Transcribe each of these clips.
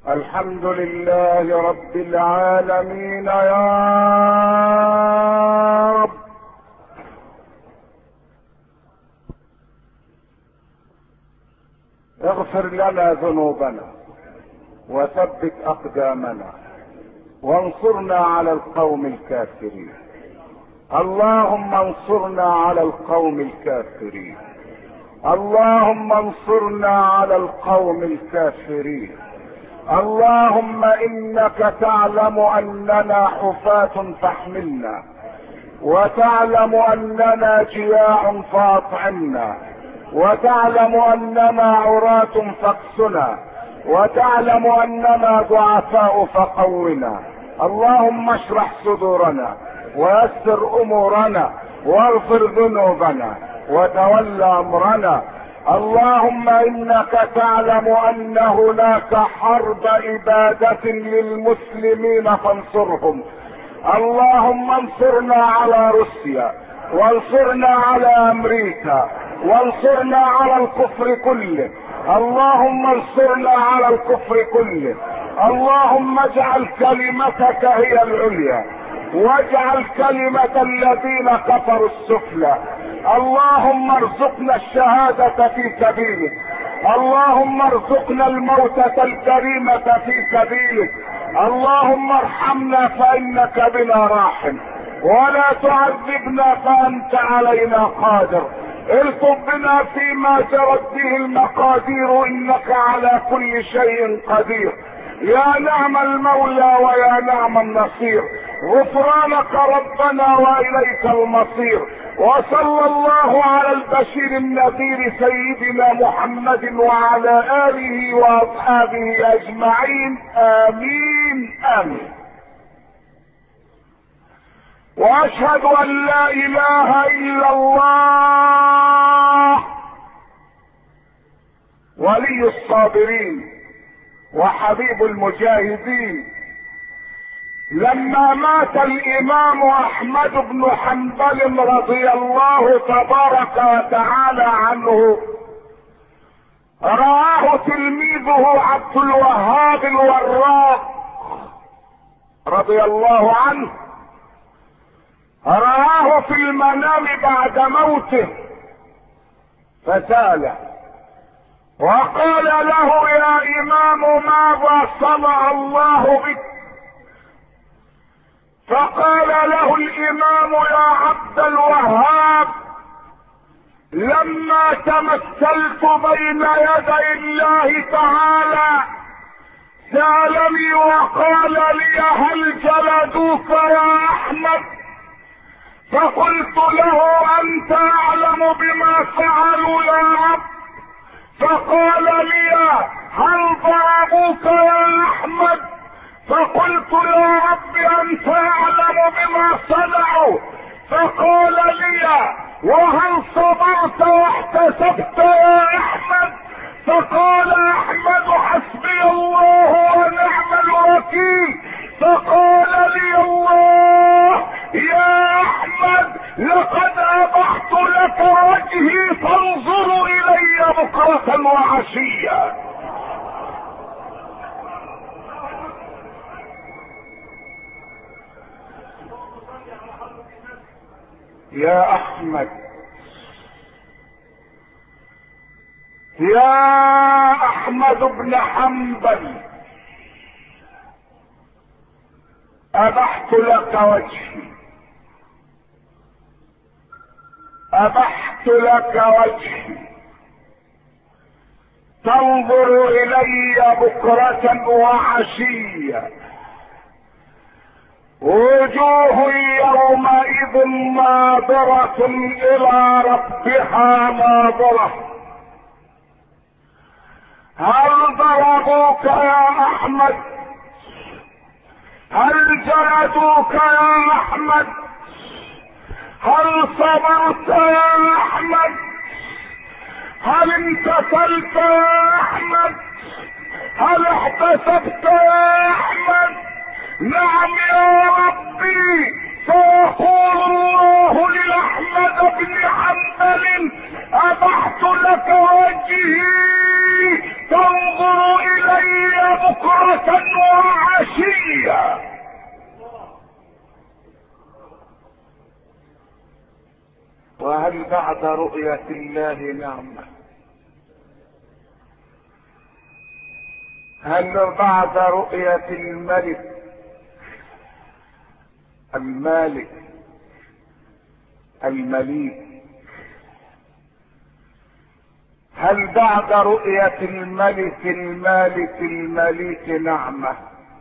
الحمد لله رب العالمين يا رب. اغفر لنا ذنوبنا وثبت اقدامنا وانصرنا على القوم الكافرين. اللهم انصرنا على القوم الكافرين. اللهم انصرنا على القوم الكافرين. اللهم انك تعلم اننا حفاة فاحملنا، وتعلم اننا جياع فاطعمنا، وتعلم اننا عراة فاكسنا، وتعلم اننا ضعفاء فقونا. اللهم اشرح صدورنا ويسر امورنا واغفر ذنوبنا وتول امرنا. اللهم انك تعلم ان هناك حرب ابادة للمسلمين فانصرهم. اللهم انصرنا على روسيا، وانصرنا على امريكا، وانصرنا على الكفر كله. اللهم انصرنا على الكفر كله. اللهم اجعل كلمتك هي العليا، واجعل كلمة الذين كفروا السفلى. اللهم ارزقنا الشهادة في سبيلك. اللهم ارزقنا الموتة الكريمة في سبيلك. اللهم ارحمنا فانك بنا راحم، ولا تعذبنا فانت علينا قادر. الطف بنا فيما جرت به المقادير، انك على كل شيء قدير. يا نعم المولى ويا نعم النصير. غفرانك ربنا واليك المصير. وصلى الله على البشير النذير سيدنا محمد وعلى اله واصحابه اجمعين. امين امين. واشهد ان لا اله الا الله ولي الصابرين وحبيب المجاهدين. لما مات الامام احمد بن حنبل رضي الله تبارك وتعالى عنه، رآه تلميذه عبد الوهاب الوراق رضي الله عنه، رآه في المنام بعد موته فسأله وقال له: يا امام ماذا صنع الله بك؟ فقال له الامام: يا عبد الوهاب، لما تمثلت بين يدي الله تعالى سألني وقال لي: هل جلدوك يا احمد؟ فقلت له: انت اعلم بما فعلوا يا رب. فقال لي: هل ضربوك يا احمد؟ فقلت: يا رب انت اعلم بما صنعوا. فقال لي: وهل صبرت واحتسبت يا احمد؟ فقال احمد: حسبي الله ونعم الوكيل. فقال لي الله: يا احمد، لقد ابحت لك وجهي فانظر الي بكرة وعشية. يا احمد، يا احمد بن حنبل، ابحت لك وجهي، ابحت لك وجهي، تنظر الي بكرة وعشية. وجوه يومئذ ناظرة الى ربها ناظرة. هل ضربوك يا احمد؟ هل جلدوك يا احمد؟ هل صبرت يا احمد؟ هل امتثلت يا احمد؟ هل احتسبت يا احمد؟ نعم يا ربي. فيقول الله لاحمد بن حنبل: ابحت لك وجهي، تنظر الي بكرة وعشية. وهل بعد رؤية الله نعمة؟ هل بعد رؤية الملك المالك المليك، هل بعد رؤية الملك المالك المليك نعمة؟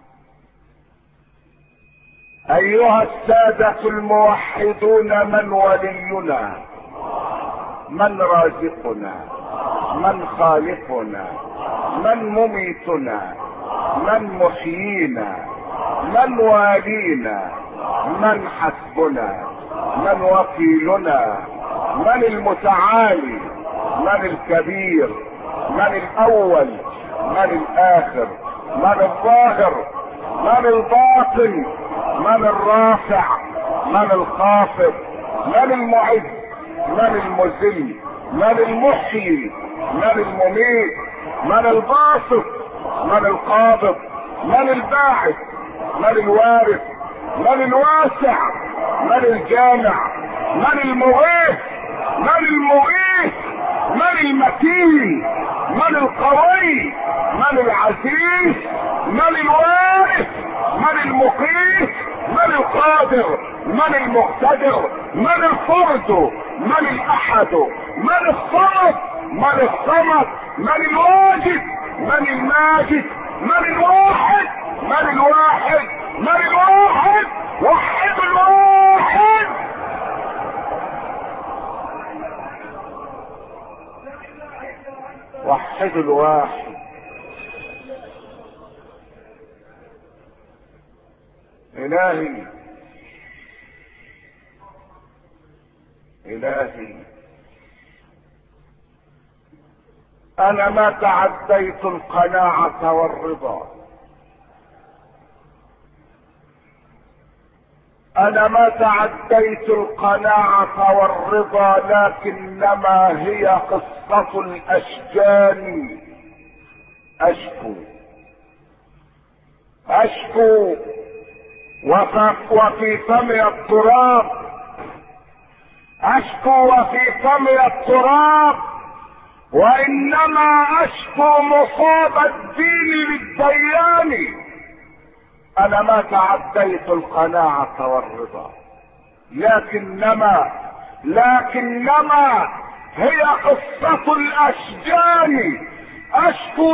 ايها السادة الموحدون، من ولينا؟ من رازقنا؟ من خالقنا؟ من مميتنا؟ من محيينا؟ من والينا؟ من حسبنا؟ من وكيلنا؟ من المتعالي؟ من الكبير؟ من الاول؟ من الاخر؟ من الظاهر؟ من الباطن؟ من الرافع؟ من الخافض؟ من المعز؟ من المذل؟ من المحيي؟ من المميت؟ من الباسط؟ من القابض؟ من الباعث؟ من الوارث؟ من الواسع؟ من الجامع؟ من المغيث؟ من المغيث؟ من المتين؟ من القوي؟ من العزيز؟ من الوارث؟ من المقيت؟ من القادر؟ من المقتدر؟ من الفرد؟ من الاحد؟ من الصمد؟ من الصمد؟ من الواجد؟ من الماجد؟ من الواحد؟ من الواحد؟ من الواحد؟ وحد الواحد. وحد الواحد. الهي الهي، انا ما تعديت القناعة والرضا، انا ما تعديت القناعة والرضا، لكنما هي قصة الاشجان. اشكو اشكو وفي فمي التراب، اشكو وفي فمي التراب، وانما اشكو مصاب الدين للديان. انا ما تعديت القناعة والرضا، لكنما هي قصة الاشجان. اشكو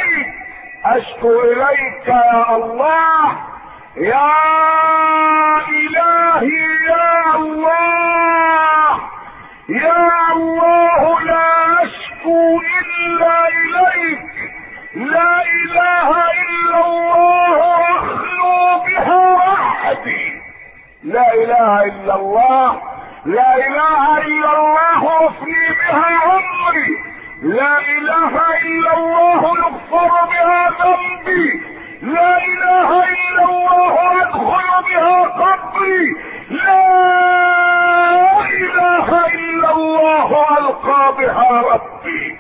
اليك يا الله، يا الهي، يا الله، يا الله، لا اشكو الا اليك، لا اله الا الله اخلو بها وحدي، لا اله الا الله، لا اله الا الله افني بها عمري، لا اله الا الله يغفر بها ذنبي، لا اله الا الله ادخل بها قبري، لا اله الا الله القى بها ربي.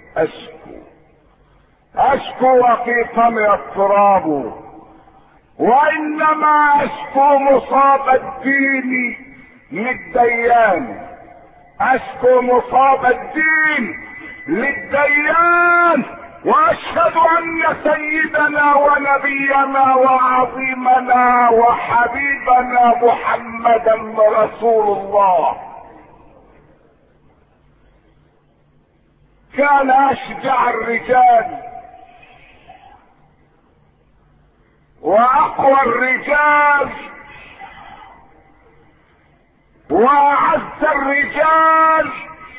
اشكو وفي فمي التراب، وانما اشكو مصاب الدين للديان، اشكو مصاب الدين للديان، واشهد ان سيدنا ونبينا وعظيمنا وحبيبنا محمدا رسول الله كان اشجع الرجال واقوى الرجال واعز الرجال،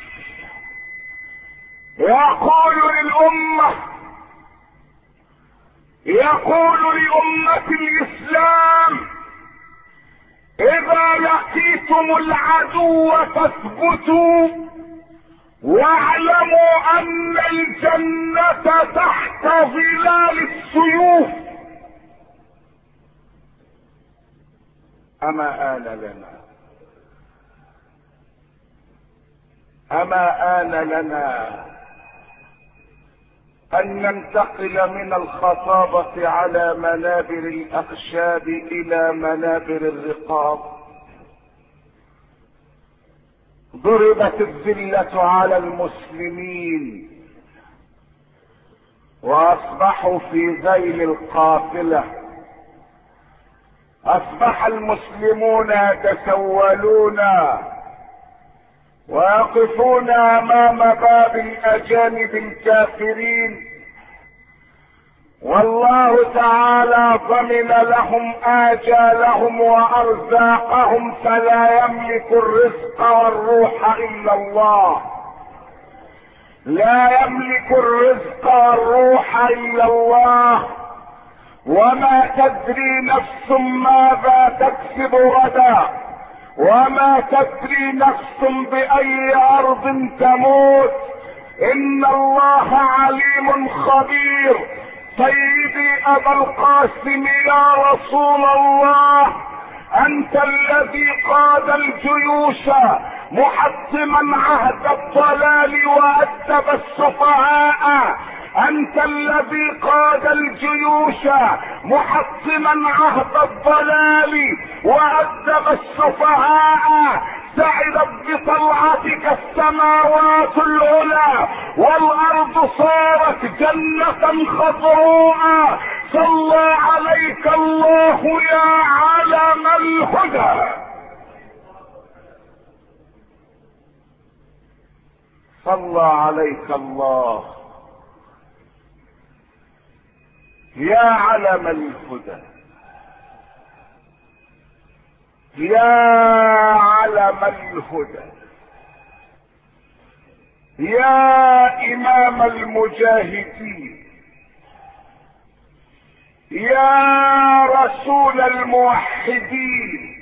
يقول لأمة الإسلام: إذا لقيتم العدو فاثبتوا واعلموا أن الجنة تحت ظلال السيوف. أما آن لنا، أما آن لنا ان ننتقل من الخطابة على منابر الاخشاب الى منابر الرقاب. ضربت الذلة على المسلمين واصبحوا في ذيل القافلة. اصبح المسلمون يتسولون ويقفون امام باب الاجانب الكافرين، والله تعالى ضمن لهم آجالهم وأرزاقهم، فلا يملك الرزق والروح إلا الله. لا يملك الرزق والروح إلا الله. وما تدري نفس ماذا تكسب غدا، وما تدري نفس بأي أرض تموت. إن الله عليم خبير. سيدي أبا القاسم يا رسول الله، أنت الذي قاد الجيوش محطما عهد الضلال وأدب السفهاء. أنت الذي قاد الجيوش محطما عهد الضلال وأدب السفهاء. سعدت بطلعتك السماوات العلى والأرض صارت جنة خضراء. صلى عليك الله يا علم الهدى. صلى عليك الله يا علم الهدى، يا علم الهدى، يا امام المجاهدين، يا رسول الموحدين،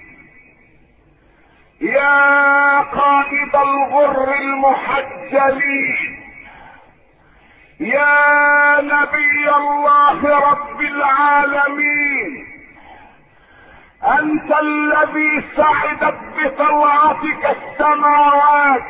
يا قائد الغر المحجلين، يا نبي الله رب العالمين. انت الذي سعدت بطلعتك السماوات.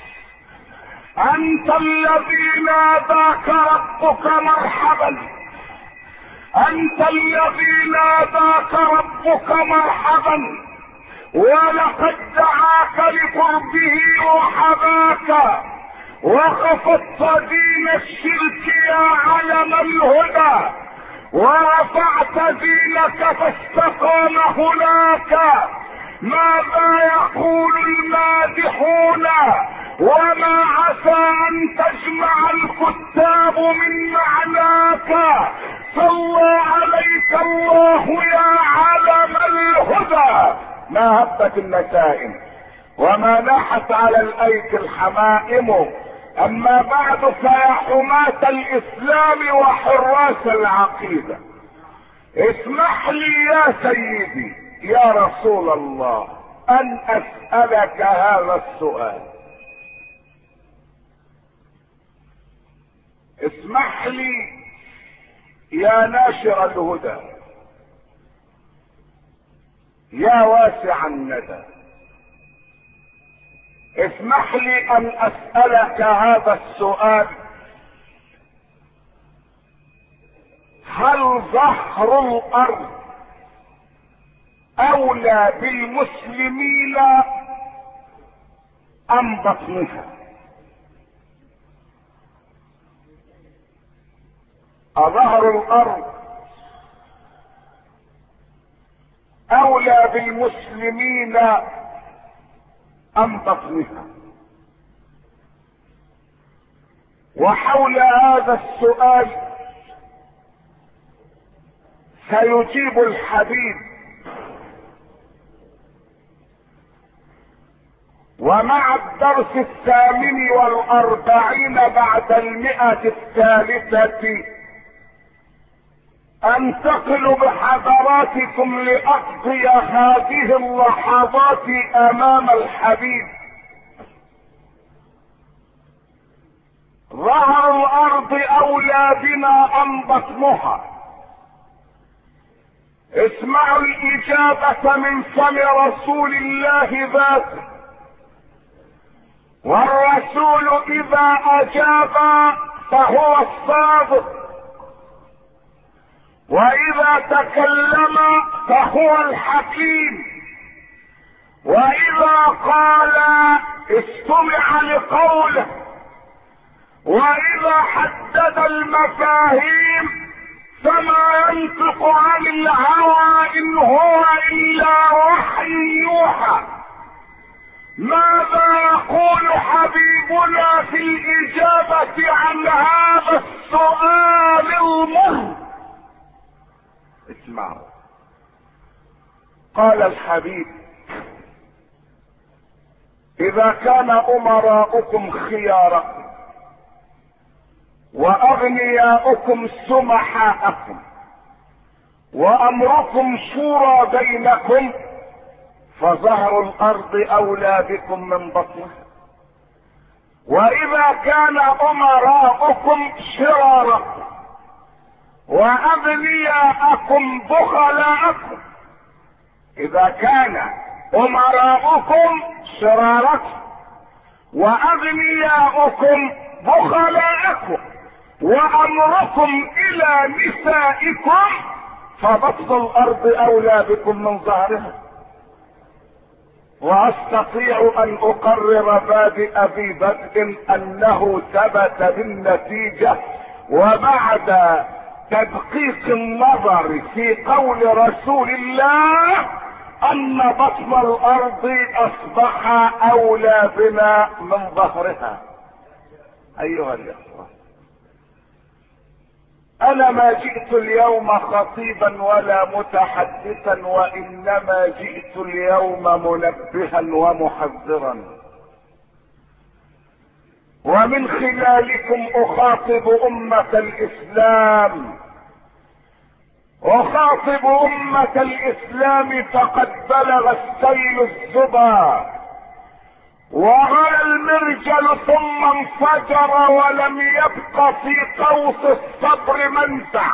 انت الذي ناداك ربك مرحبا. انت الذي ناداك ربك مرحبا، ولقد دعاك لقربه وحباك، وخفضت دين الشرك يا علم الهدى، ورفعت دينك فاستقام هناك. ماذا يقول المادحون وما عسى ان تجمع الكتاب من معناك. صلى عليك الله يا علم الهدى. ما هبت النسائم وما ناحت على الايك الحمائم. اما بعد فيا حماة الاسلام وحراس العقيدة، اسمح لي يا سيدي يا رسول الله ان اسألك هذا السؤال. اسمح لي يا ناشر الهدى، يا واسع الندى، اسمح لي ان اسألك هذا السؤال. هل ظهر الارض اولى بالمسلمين ام بطنها؟ اظهر الارض اولى بالمسلمين ام بطنها؟ وحول هذا السؤال سيجيب الحبيب. ومع الدرس 48 بعد 100 انتقل بحضراتكم لاقضي هذه اللحظات امام الحبيب. ظهر الارض اولى بنا ام بطنها؟ اسمعوا الاجابة من فم رسول الله ذاته. والرسول اذا اجاب فهو الصادق، واذا تكلم فهو الحكيم، واذا قال استمع لقوله، واذا حدد المفاهيم فما ينطق عن الهوى ان هو الا وحي يوحى. ماذا يقول حبيبنا في الاجابة عن هذا السؤال المر؟ اسمعوا. قال الحبيب: اذا كان امراؤكم خياركم واغنياؤكم سمحاءكم وامركم شورى بينكم فظهر الارض اولى بكم من بطنها. واذا كان امراؤكم شراركم واغنياءكم بخلاءكم، اذا كان امراؤكم شراركم واغنياؤكم بخلاءكم وامركم الى نسائكم فبطن الارض اولى بكم من ظهرها. واستطيع ان اقرر بادئ بدء انه ثبت بالنتيجة وبعد تدقيق النظر في قول رسول الله ان بطن الارض اصبح اولى بنا من ظهرها. ايها الاخوة، انا ما جئت اليوم خطيبا ولا متحدثا، وانما جئت اليوم منبها ومحذرا، ومن خلالكم اخاطب امة الاسلام، اخاطب امة الاسلام. فقد بلغ السيل الزبا وغلى المرجل ثم انفجر ولم يبق في قوس الصبر منفع،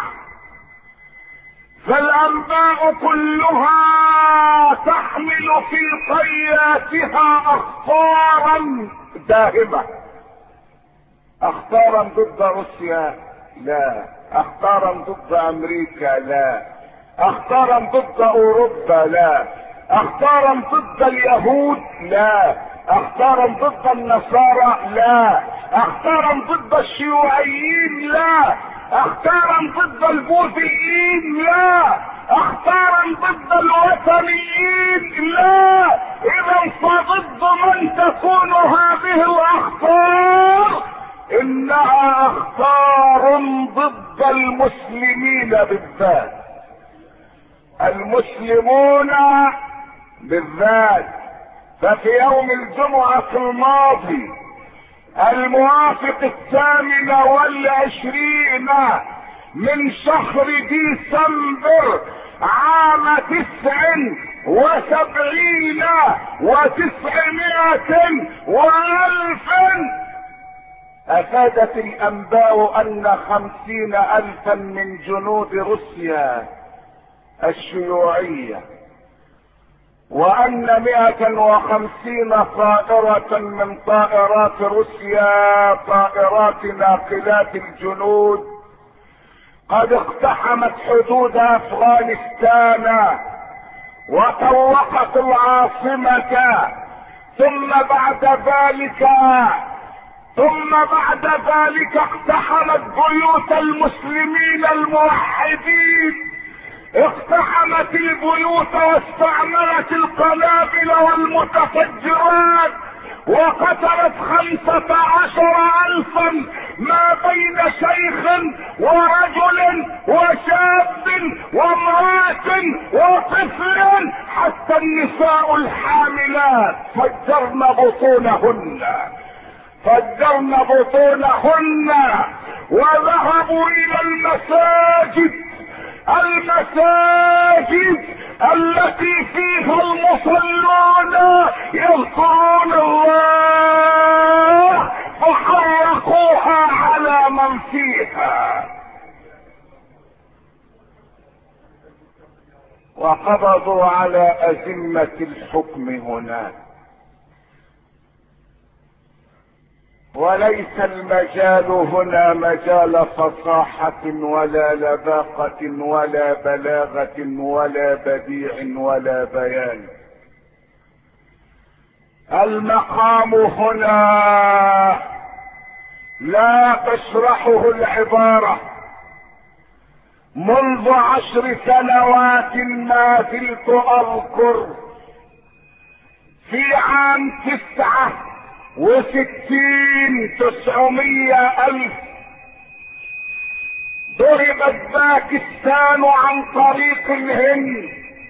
فالانباء كلها تحمل في طياتها اخطارا داهمة. اخطارا ضد روسيا؟ لا. اخطارا ضد امريكا؟ لا. اخطارا ضد اوروبا؟ لا. اخطارا ضد اليهود؟ لا. اخطارا ضد النصارى؟ لا. اخطارا ضد الشيوعيين؟ لا. اخطارا ضد البوذيين؟ لا. اخطارا ضد الوثنيين؟ لا. اذا فضد من تكون هذه الاخطار؟ انها اخطار ضد المسلمين بالذات. المسلمون بالذات. ففي يوم الجمعة الماضي الموافق 28 من شهر ديسمبر عام 79 و900 وألف، افادت الانباء ان 50,000 من جنود روسيا الشيوعية وان 150 طائرة من طائرات روسيا، طائرات ناقلات الجنود، قد اقتحمت حدود افغانستان وطوقت العاصمة، ثم بعد ذلك اقتحمت بيوت المسلمين الموحدين، اقتحمت البيوت واستعملت القنابل والمتفجرات وقتلت 15,000 ما بين شيخ ورجل وشاب وامرأة وطفل حتى النساء الحاملات فجرن بطونهن وذهبوا الى المساجد التي فيها المصلون يذكرون الله فحرقوها على من فيها وقبضوا على أزمة الحكم هناك. وليس المجال هنا مجال فصاحة ولا لباقة ولا بلاغة ولا بديع ولا بيان. المقام هنا لا تشرحه العبارة. منذ 10 سنوات ما زلت أذكر في عام 69 ضربت باكستان عن طريق الهند،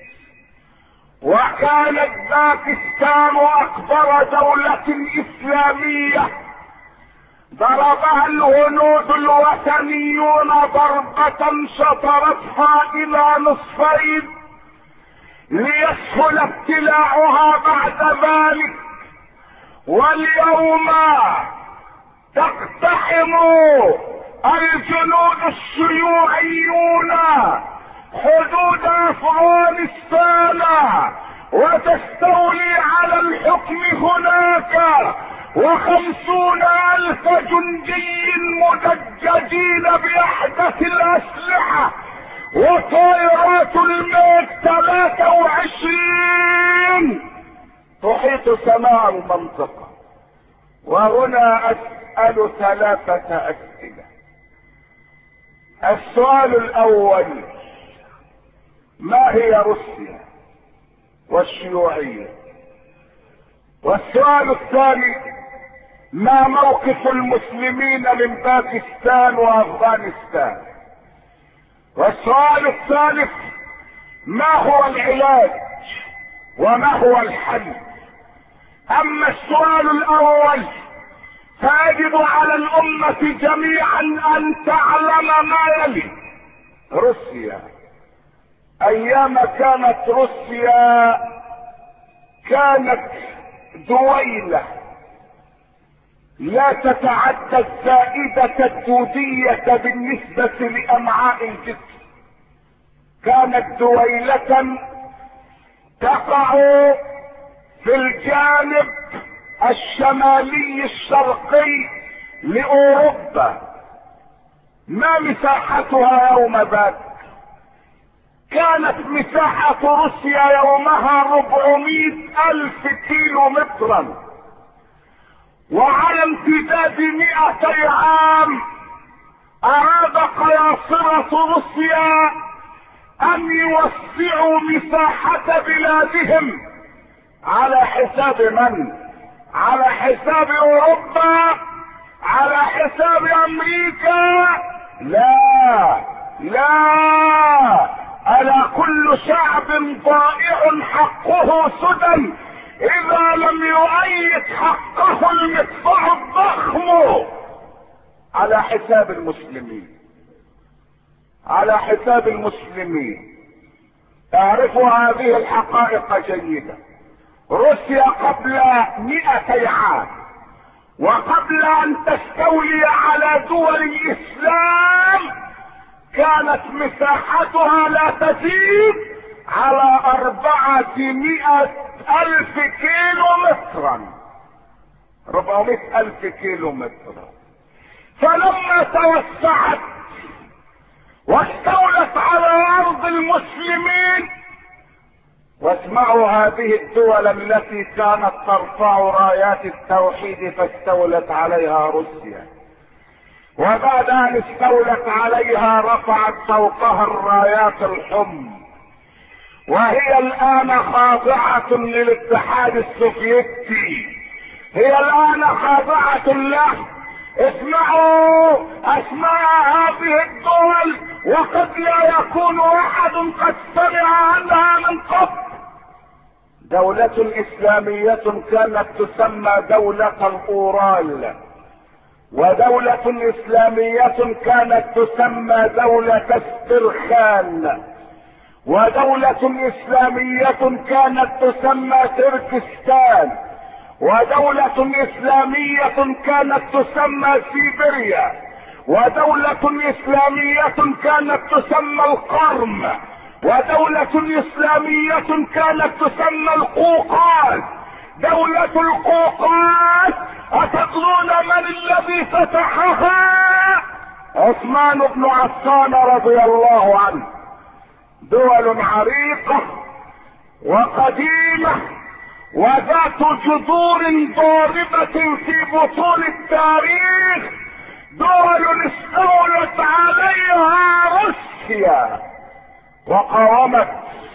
وكانت باكستان أكبر دولة إسلامية ضربها الهنود الوثنيون ضربة شطرتها إلى نصفين ليسهل ابتلاعها بعد ذلك. واليوم تقتحم الجنود الشيوعيون حدود أفغانستان وتستولي على الحكم هناك، 50,000 جندي مدججين بأحدث الأسلحة وطائرات الميج 23 تحيط سماء المنطقة. وهنا أسأل 3 أسئلة. السؤال الأول: ما هي روسيا والشيوعية؟ والسؤال الثاني: ما موقف المسلمين من باكستان وأفغانستان؟ والسؤال الثالث: ما هو العلاج وما هو الحل؟ أما السؤال الأول فيجب على الأمة جميعا أن تعلم ما يلي. روسيا أيام كانت روسيا كانت دويلة لا تتعدى الزائدة الدودية بالنسبة لأمعاء الجسم. كانت دويلة تقع في الجانب الشمالي الشرقي لأوروبا. ما مساحتها يوم ذاك؟ كانت مساحة روسيا يومها 400,000 كيلو مترا، وعلى امتداد 200 عام أراد قياصرة روسيا أن يوسعوا مساحة بلادهم على حساب من؟ على حساب أوروبا؟ على حساب أمريكا؟ لا لا، ألا كل شعب ضائع حقه سدى إذا لم يؤيد حقه المدفع الضخم. على حساب المسلمين، على حساب المسلمين. تعرفوا هذه الحقائق جيدا. روسيا قبل 200 عام وقبل أن تستولي على دول الإسلام كانت مساحتها لا تزيد على 400,000 كيلو مترا، 400,000 كيلو مترا. فلما توسعت واستولت على أرض المسلمين، واسمعوا هذه الدول التي كانت ترفع رايات التوحيد فاستولت عليها روسيا، وبعد ان استولت عليها رفعت فوقها الرايات الحمر، وهي الان خاضعة للاتحاد السوفيتي، هي الان خاضعة له. اسمعوا اسماء هذه الدول وقد لا يكون احد قد سمع عنها من قبل. دولة اسلامية كانت تسمى دولة الاورال، ودولة اسلامية كانت تسمى دولة استرخان، ودولة اسلامية كانت تسمى تركستان، ودولة اسلامية كانت تسمى سيبيريا، ودولة اسلامية كانت تسمى القرم، ودولة اسلامية كانت تسمى القوقاز. دولة القوقاز. أتدرون من الذي فتحها؟ عثمان بن عفان رضي الله عنه. دول عريقة وقديمة وذات جذور ضاربة في بطون التاريخ، دول استولت عليها روسيا وقاومت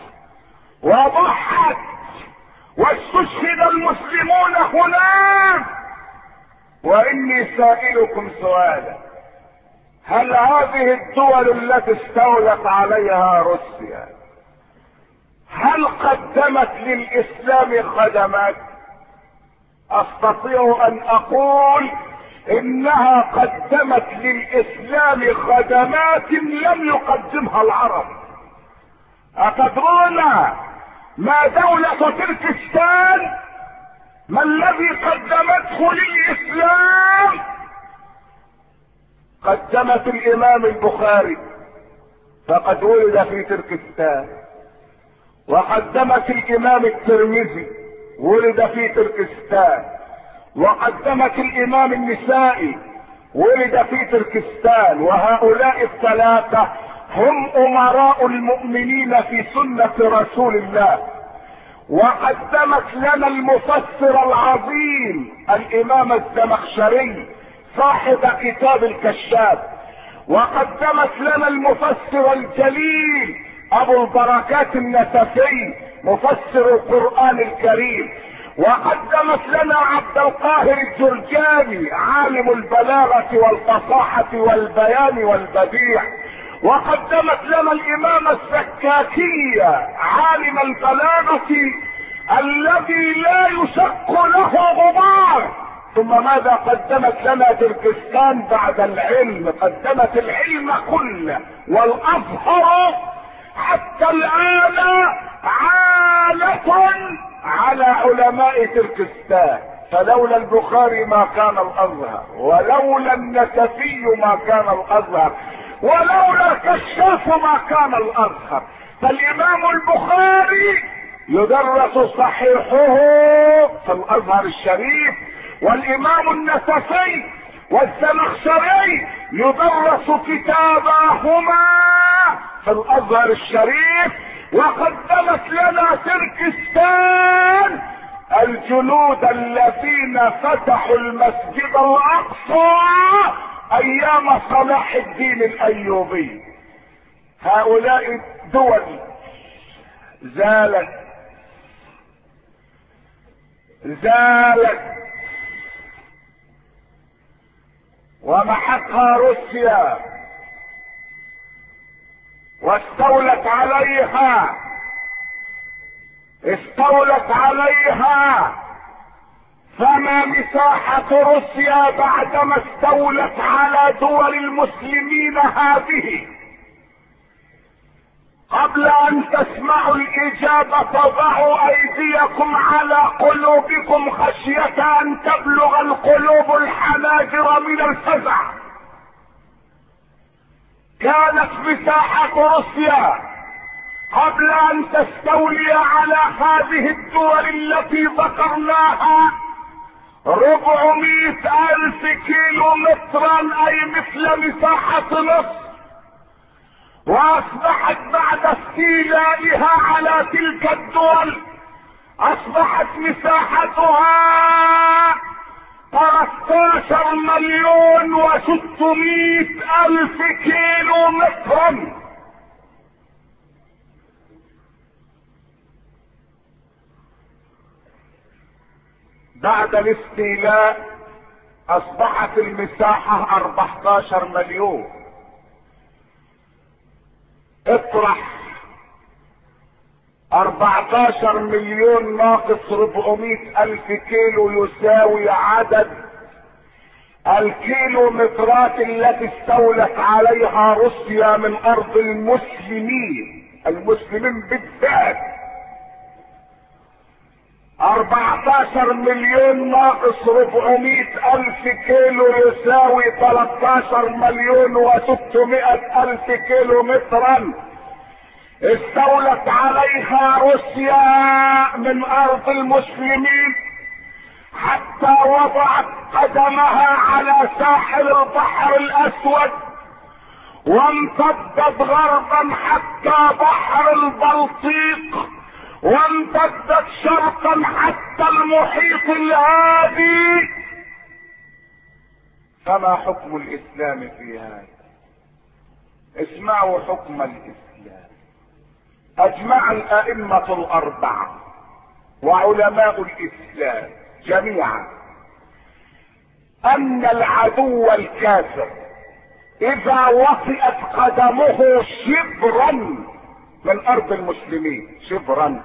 وضحت واستشهد المسلمون هناك. واني سائلكم سؤالا: هل هذه الدول التي استولت عليها روسيا هل قدمت للاسلام خدمات؟ استطيع ان اقول انها قدمت للاسلام خدمات لم يقدمها العرب. اتدرون ما دولة تركستان ما الذي قدمته للاسلام؟ قدمت الامام البخاري فقد ولد في تركستان، وقدمت الامام الترمذي ولد في تركستان، وقدمت الامام النسائي ولد في تركستان. وهؤلاء الثلاثة هم امراء المؤمنين في سنة رسول الله. وقدمت لنا المفسر العظيم الامام الزمخشري صاحب كتاب الكشاف، وقدمت لنا المفسر الجليل ابو البركات النسفي مفسر القرآن الكريم، وقدمت لنا عبد القاهر الجرجاني عالم البلاغة والفصاحة والبيان والبديع، وقدمت لنا الامام السكاكي عالم البلاغة الذي لا يشق له غبار. ثم ماذا قدمت لنا تركستان بعد العلم؟ قدمت العلم كله والازهر حتى الان عالة على علماء تركستان. فلولا البخاري ما كان الازهر، ولولا النسفي ما كان الازهر، ولولا الكشاف ما كان الازهر. فالامام البخاري يدرس صحيحه في الازهر الشريف، والامام النسفي والزمخشري يدرس كتاباهما في الازهر الشريف. وقدمت لنا تركستان الجنود الذين فتحوا المسجد الاقصى ايام صلاح الدين الايوبي. هؤلاء الدول زالت ومحقها روسيا واستولت عليها. فما مساحة روسيا بعدما استولت على دول المسلمين هذه؟ قبل ان تسمعوا الاجابة ضعوا ايديكم على قلوبكم خشية ان تبلغ القلوب الحناجر من الفزع. كانت مساحة روسيا قبل ان تستولي على هذه الدول التي ذكرناها 400,000 كيلو مترا، اي مثل مساحة مصر. واصبحت بعد استيلائها على تلك الدول اصبحت مساحتها 13,600,000 كيلو مترا. بعد الاستيلاء اصبحت المساحة 14 مليون. اطرح 14 مليون ناقص 400,000 كيلو يساوي عدد الكيلومترات التي استولت عليها روسيا من ارض المسلمين بالذات. 14 مليون ناقص 400,000 كيلو يساوي 13,600,000 كيلو مترا استولت عليها روسيا من ارض المسلمين. حتى وضعت قدمها على ساحل البحر الاسود، وامتدت غربا حتى بحر البلطيق، وامتدت شرقا حتى المحيط الهادي. فما حكم الاسلام في هذا؟ اسمعوا حكم الاسلام. اجمع الائمة الاربعة وعلماء الاسلام جميعا ان العدو الكافر اذا وطئت قدمه شبرا من ارض المسلمين، شبرا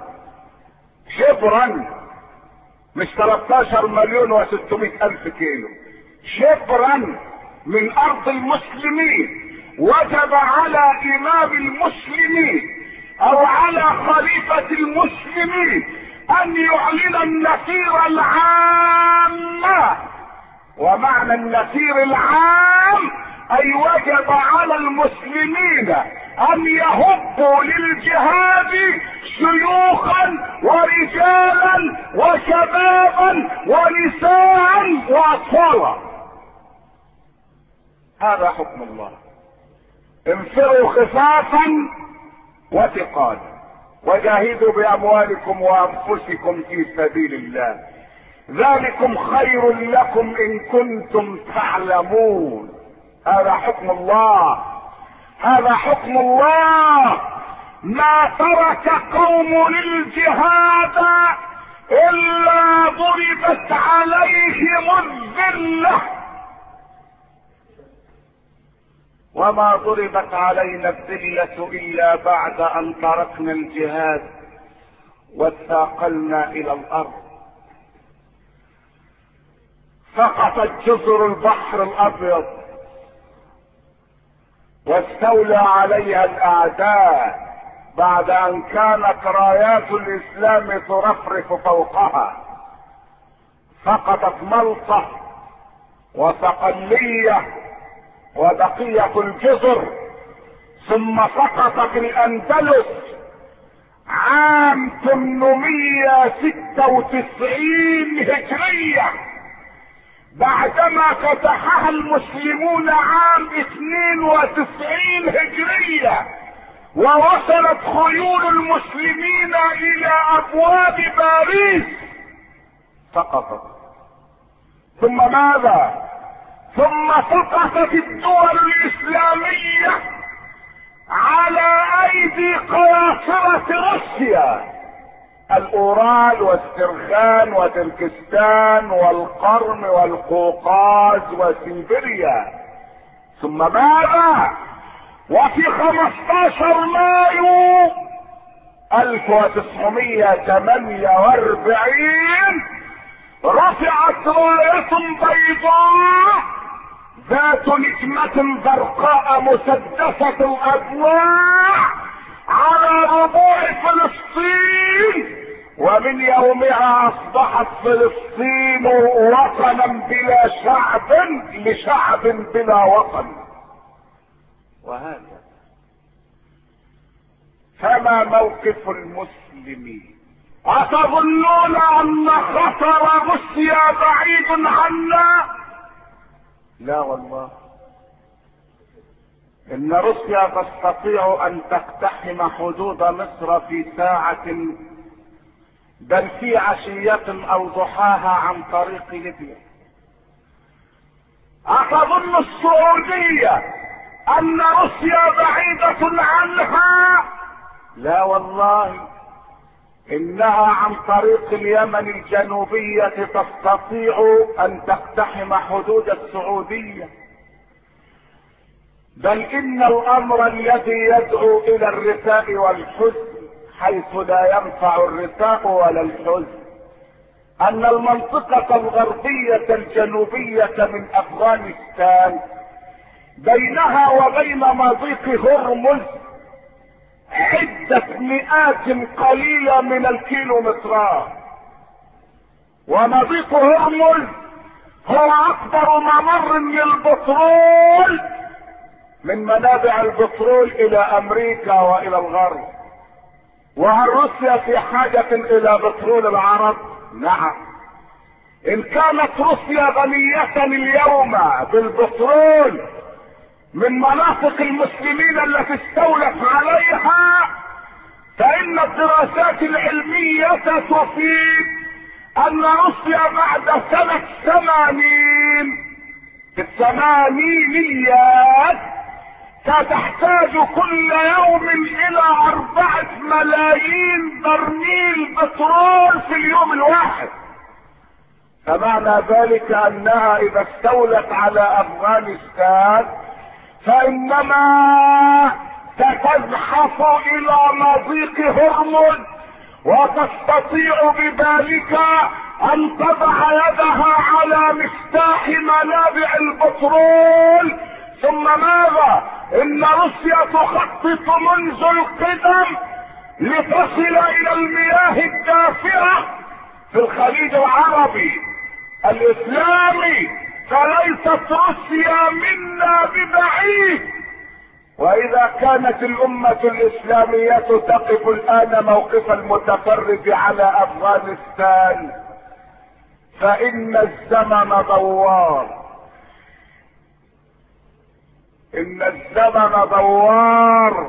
مش 13 مليون و600 الف كيلو، شبرا من ارض المسلمين، وجب على امام المسلمين او على خليفة المسلمين ان يعلن النفير العام. ومعنى النفير العام اي وجب على المسلمين ان يهبوا للجهاد شيوخا ورجالا وشبابا ونساء واطفالا. هذا حكم الله. انفروا خفافا وثقالا وجاهدوا باموالكم وانفسكم في سبيل الله، ذلكم خير لكم ان كنتم تعلمون. هذا حكم الله، هذا حكم الله. ما ترك قوم للجهاد الا ضربت عليهم الذله، وما ضربت علينا الذله الا بعد ان تركنا الجهاد واثاقلنا الى الارض. سقطت جزر البحر الابيض واستولى عليها الاعداء بعد ان كانت رايات الاسلام ترفرف فوقها. سقطت ملطة وصقلية وبقية الجزر، ثم سقطت الاندلس عام 896 هجرية بعدما فتحها المسلمون عام 92 هجرية، ووصلت خيول المسلمين الى ابواب باريس. سقطت. ثم ماذا؟ ثم سقطت الدول الاسلامية على ايدي قياصرة روسيا، الاورال واسترخان وتركستان والقرم والقوقاز وسيبيريا. ثم ماذا؟ وفي 15 مايو 1948 رفعت راية بيضاء ذات نجمة زرقاء مسدسة الاضلاع على ربوع فلسطين، ومن يومها اصبحت فلسطين وطنا بلا شعب لشعب بلا وطن. وهذا فما موقف المسلمين؟ أتظنون أن خطر روسيا بعيد عنا؟ لا والله، إن روسيا تستطيع أن تقتحم حدود مصر في ساعة، بل في عشية أو ضحاها عن طريق ليبيا. أتظن السعودية أن روسيا بعيدة عنها؟ لا والله، إنها عن طريق اليمن الجنوبية تستطيع أن تقتحم حدود السعودية، بل إن الأمر الذي يدعو إلى الرثاء والحزن حيث لا ينفع الرثاء ولا الحزن أن المنطقة الغربية الجنوبية من أفغانستان بينها وبين مضيق هرمز عدة مئات قليلة من الكيلومترات، ومضيق هرمز هو اكبر ممر للبترول من منابع البترول الى امريكا والى الغرب. وهل روسيا في حاجة الى بترول العرب؟ نعم. ان كانت روسيا غنية اليوم بالبترول من مناطق المسلمين التي استولت عليها، فان الدراسات العلمية تفيد ان روسيا بعد سنة 80 في الثمانينيات ستحتاج كل يوم الى 4 ملايين برميل بترول في اليوم الواحد. فمعنى ذلك انها اذا استولت على افغانستان فانما ستزحف الى مضيق هرمز، وتستطيع بذلك ان تضع يدها على مفتاح منابع البترول. ثم ماذا؟ ان روسيا تخطط منذ القدم لتصل الى المياه الدافئة في الخليج العربي الاسلامي، فليست روسيا منا ببعيد. واذا كانت الامة الاسلامية تقف الان موقف المتفرج على افغانستان فان الزمن دوار، ان الزمن دوار،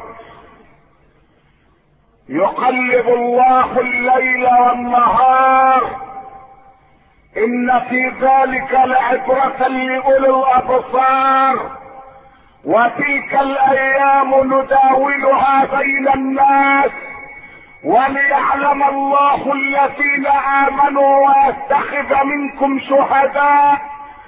يقلب الله الليل والنهار، ان في ذلك لعبرة لأولي الابصار. وتلك الايام نداولها بين الناس وليعلم الله الذين امنوا ويتخذ منكم شهداء،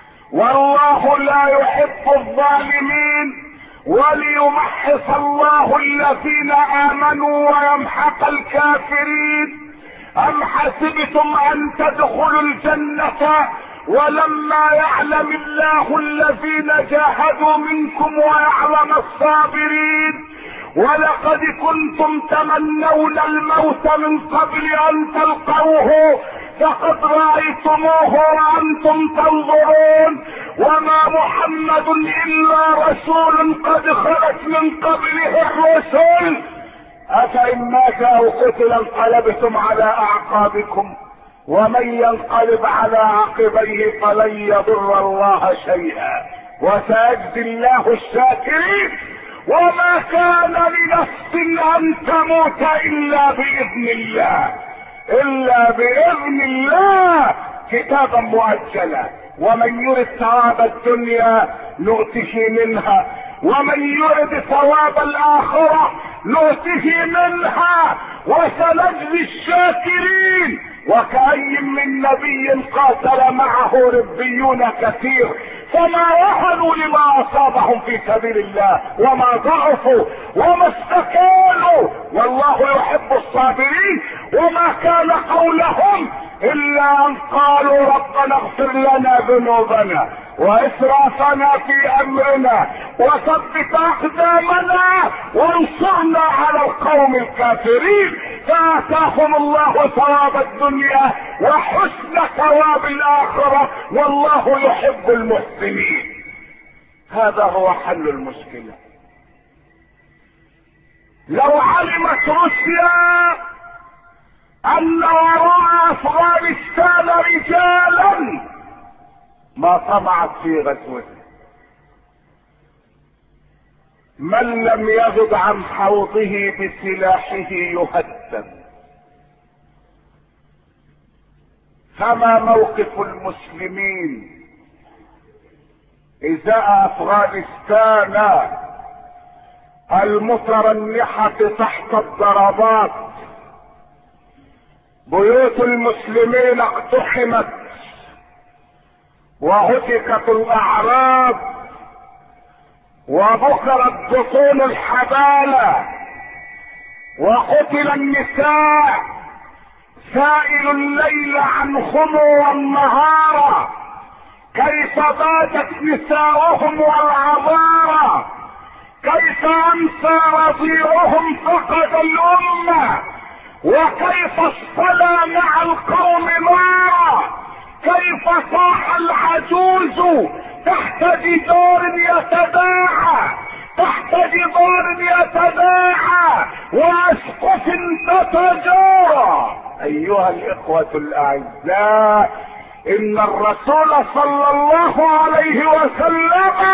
والله لا يحب الظالمين، وليمحص الله الذين امنوا ويمحق الكافرين. ام حسبتم ان تدخلوا الجنة ولما يعلم الله الذين جاهدوا منكم ويعلم الصابرين؟ ولقد كنتم تمنون الموت من قبل ان تلقوه فقد رأيتموه وانتم تنظرون، وما محمد الا رسول قد خلت من قبله الرسل، افان مات او قتل انقلبتم على اعقابكم، ومن ينقلب على عقبيه فلن يضر الله شيئا وسيجزي الله الشاكرين. وما كان لنفس ان تموت الا باذن الله، الا باذن الله كتابا مؤجلا. ومن يرد ثواب الدنيا نؤته منها، ومن يرد ثواب الاخرة نؤته منها، وسنجزي الشاكرين. وكأي من نبي قاتل معه ربيون كثير فما وهنوا لما اصابهم في سبيل الله وما ضعفوا وما استكانوا، والله يحب الصابرين. وما كان قولهم الا ان قالوا ربنا اغفر لنا ذنوبنا واسرافنا في امرنا وثبت اقدامنا وانصرنا على القوم الكافرين، فاتاهم الله ثواب الدنيا وحسن ثواب الاخرة، والله يحب المحسنين. هذا هو حل المشكلة. لو علمت روسيا ان وراء افغانستان رجالا ما طمعت في غزوته. من لم يغض عن حوضه بسلاحه يهدم. فما موقف المسلمين ازاء افغانستان المترنحة تحت الضربات؟ بيوت المسلمين اقتحمت وهتكت الاعراض وبكرت بطون الحبالة وقتل النساء، سائل الليل عن خمو والنهار، كيف باتت نساؤهم والعذارى، كيف امسى رضيعهم فقد الامة، وكيف اصطلى مع القوم نارا، كيف صاح العجوز تحت جدار يتباعى، تحت جدار يتباعى واسقف تتجارى. ايها الاخوة الاعزاء، ان الرسول صلى الله عليه وسلم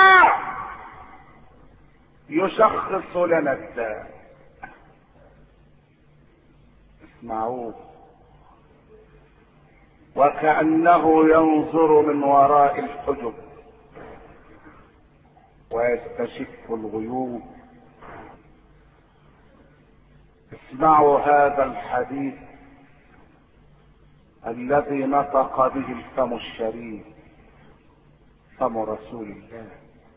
يشخص لنا الداء. اسمعوه، وكأنه ينظر من وراء الحجب ويستشف الغيوب. اسمعوا هذا الحديث الذي نطق به الفم الشريف، فم رسول الله،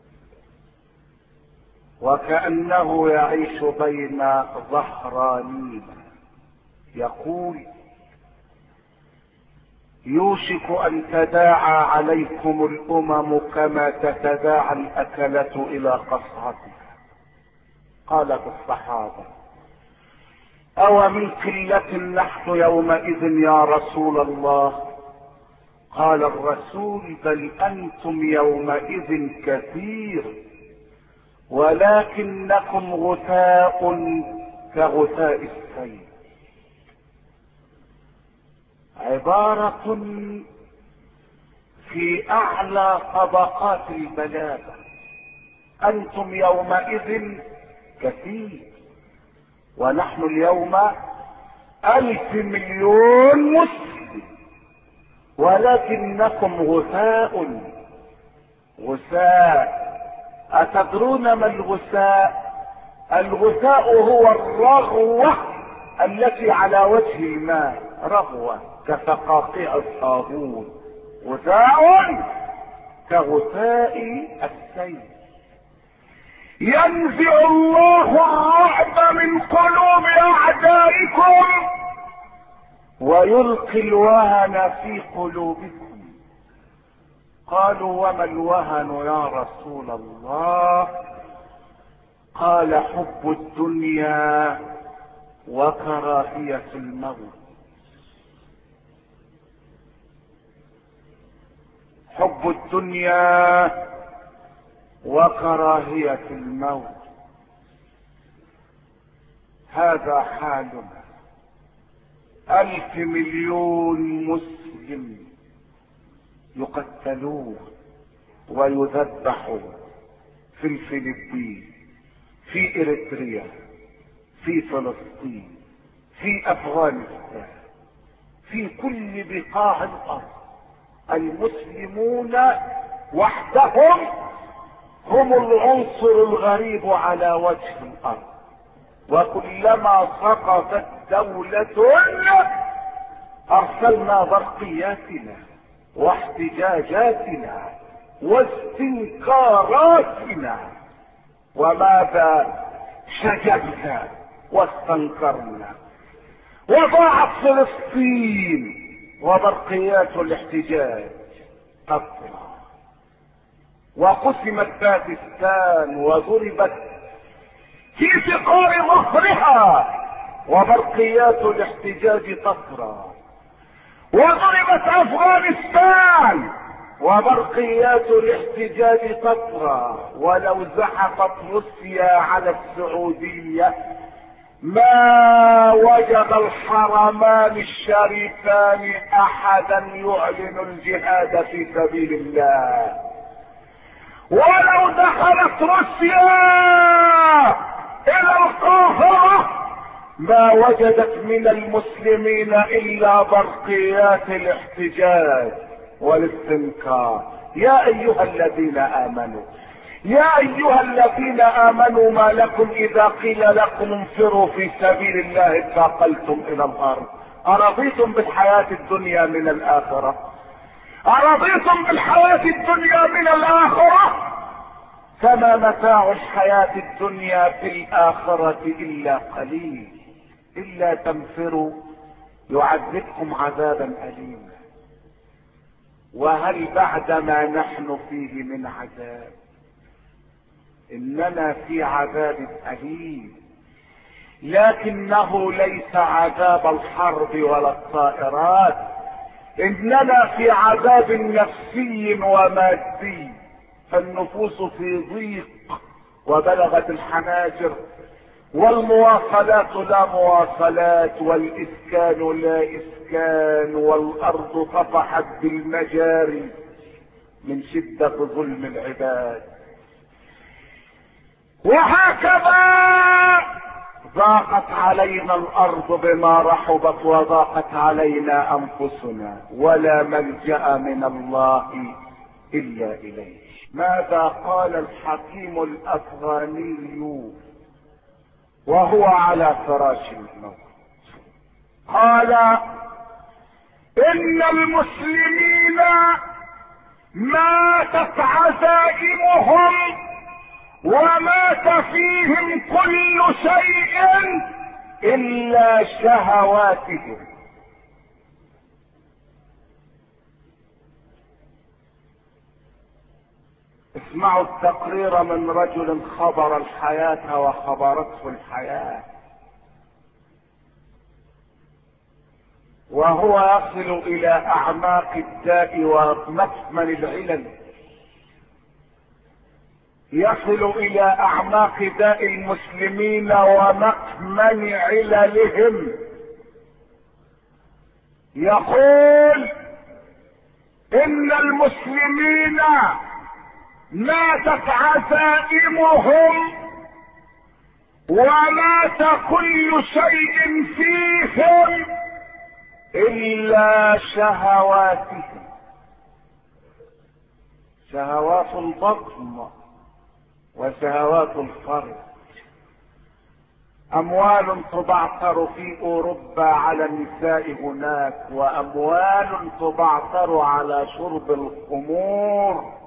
وكأنه يعيش بين ظهرانين. يقول: يوشك ان تداعى عليكم الامم كما تتداعى الاكلة الى قصعتها. قالت الصحابة: او من قلة نحن يومئذ يا رسول الله؟ قال الرسول: بل انتم يومئذ كثير، ولكنكم غثاء كغثاء السيل. عبارة في اعلى طبقات البلاغة. انتم يومئذ كثير، ونحن اليوم 1000 مليون مسلم، ولكنكم غثاء. غثاء، أتدرون ما الغثاء؟ الغثاء هو الرغوة التي على وجه الماء، رغوة كفقاقيع الصابون. غثاء كغثاء السيل. ينزع الله الرعب من قلوب اعدائكم ويلقي الوهن في قلوبكم. قالوا: وما الوهن يا رسول الله؟ قال: حب الدنيا وكراهية الموت. حب الدنيا وكراهية الموت، هذا حالنا. 1000 مليون مسلم يقتلون ويذبحون في الفلبين، في اريتريا، في فلسطين، في افغانستان، في كل بقاع الارض. المسلمون وحدهم هم العنصر الغريب على وجه الارض، وكلما سقطت دولة ارسلنا برقياتنا واحتجاجاتنا واستنكاراتنا. وماذا شجبنا واستنكرنا؟ وضاعت فلسطين وبرقيات الاحتجاج تطلع، وقسمت باكستان وضربت في ثقار ظهرها وبرقيات الاحتجاج تطرى، وضربت افغانستان وبرقيات الاحتجاج تطرى. ولو زحفت روسيا على السعودية ما وجد الحرمان الشريفان احدا يعلن الجهاد في سبيل الله. ولو دخلت روسيا الى القاهرة ما وجدت من المسلمين الا برقيات الاحتجاج والاستنكار. يا ايها الذين امنوا، يا ايها الذين امنوا، ما لكم اذا قيل لكم انفروا في سبيل الله اثاقلتم الى الارض؟ ارضيتم بالحياة الدنيا من الاخرة؟ ارضيتم بالحياة الدنيا من الاخرة؟ فما متاع الحياة الدنيا في الاخرة الا قليل. الا تنفروا يعذبكم عذابا اليما. وهل بعد ما نحن فيه من عذاب؟ اننا في عذاب اليم، لكنه ليس عذاب الحرب ولا الطائرات، اننا في عذاب نفسي ومادي. فالنفوس في ضيق وبلغت الحناجر، والمواصلات لا مواصلات، والاسكان لا اسكان، والارض طفحت بالمجاري من شدة ظلم العباد. وهكذا ضاقت علينا الارض بما رحبت، وضاقت علينا انفسنا، ولا ملجأ من الله الا اليه. ماذا قال الحكيم الافغاني وهو على فراش الموت؟ قال: ان المسلمين ماتت عزائمهم ومات فيهم كل شيء الا شهواتهم. اسمعوا التقرير من رجل خبر الحياة وخبرته الحياة، وهو يصل الى اعماق الداء ومكمن العلل، يصل الى اعماق داء المسلمين ومكمن عللهم. يقول: ان المسلمين ماتت عزائمهم ومات كل شيء فيهم الا شهواتهم، شهوات البطن وشهوات الفرج. اموال تبعثر في اوروبا على النساء هناك، واموال تبعثر على شرب الخمور.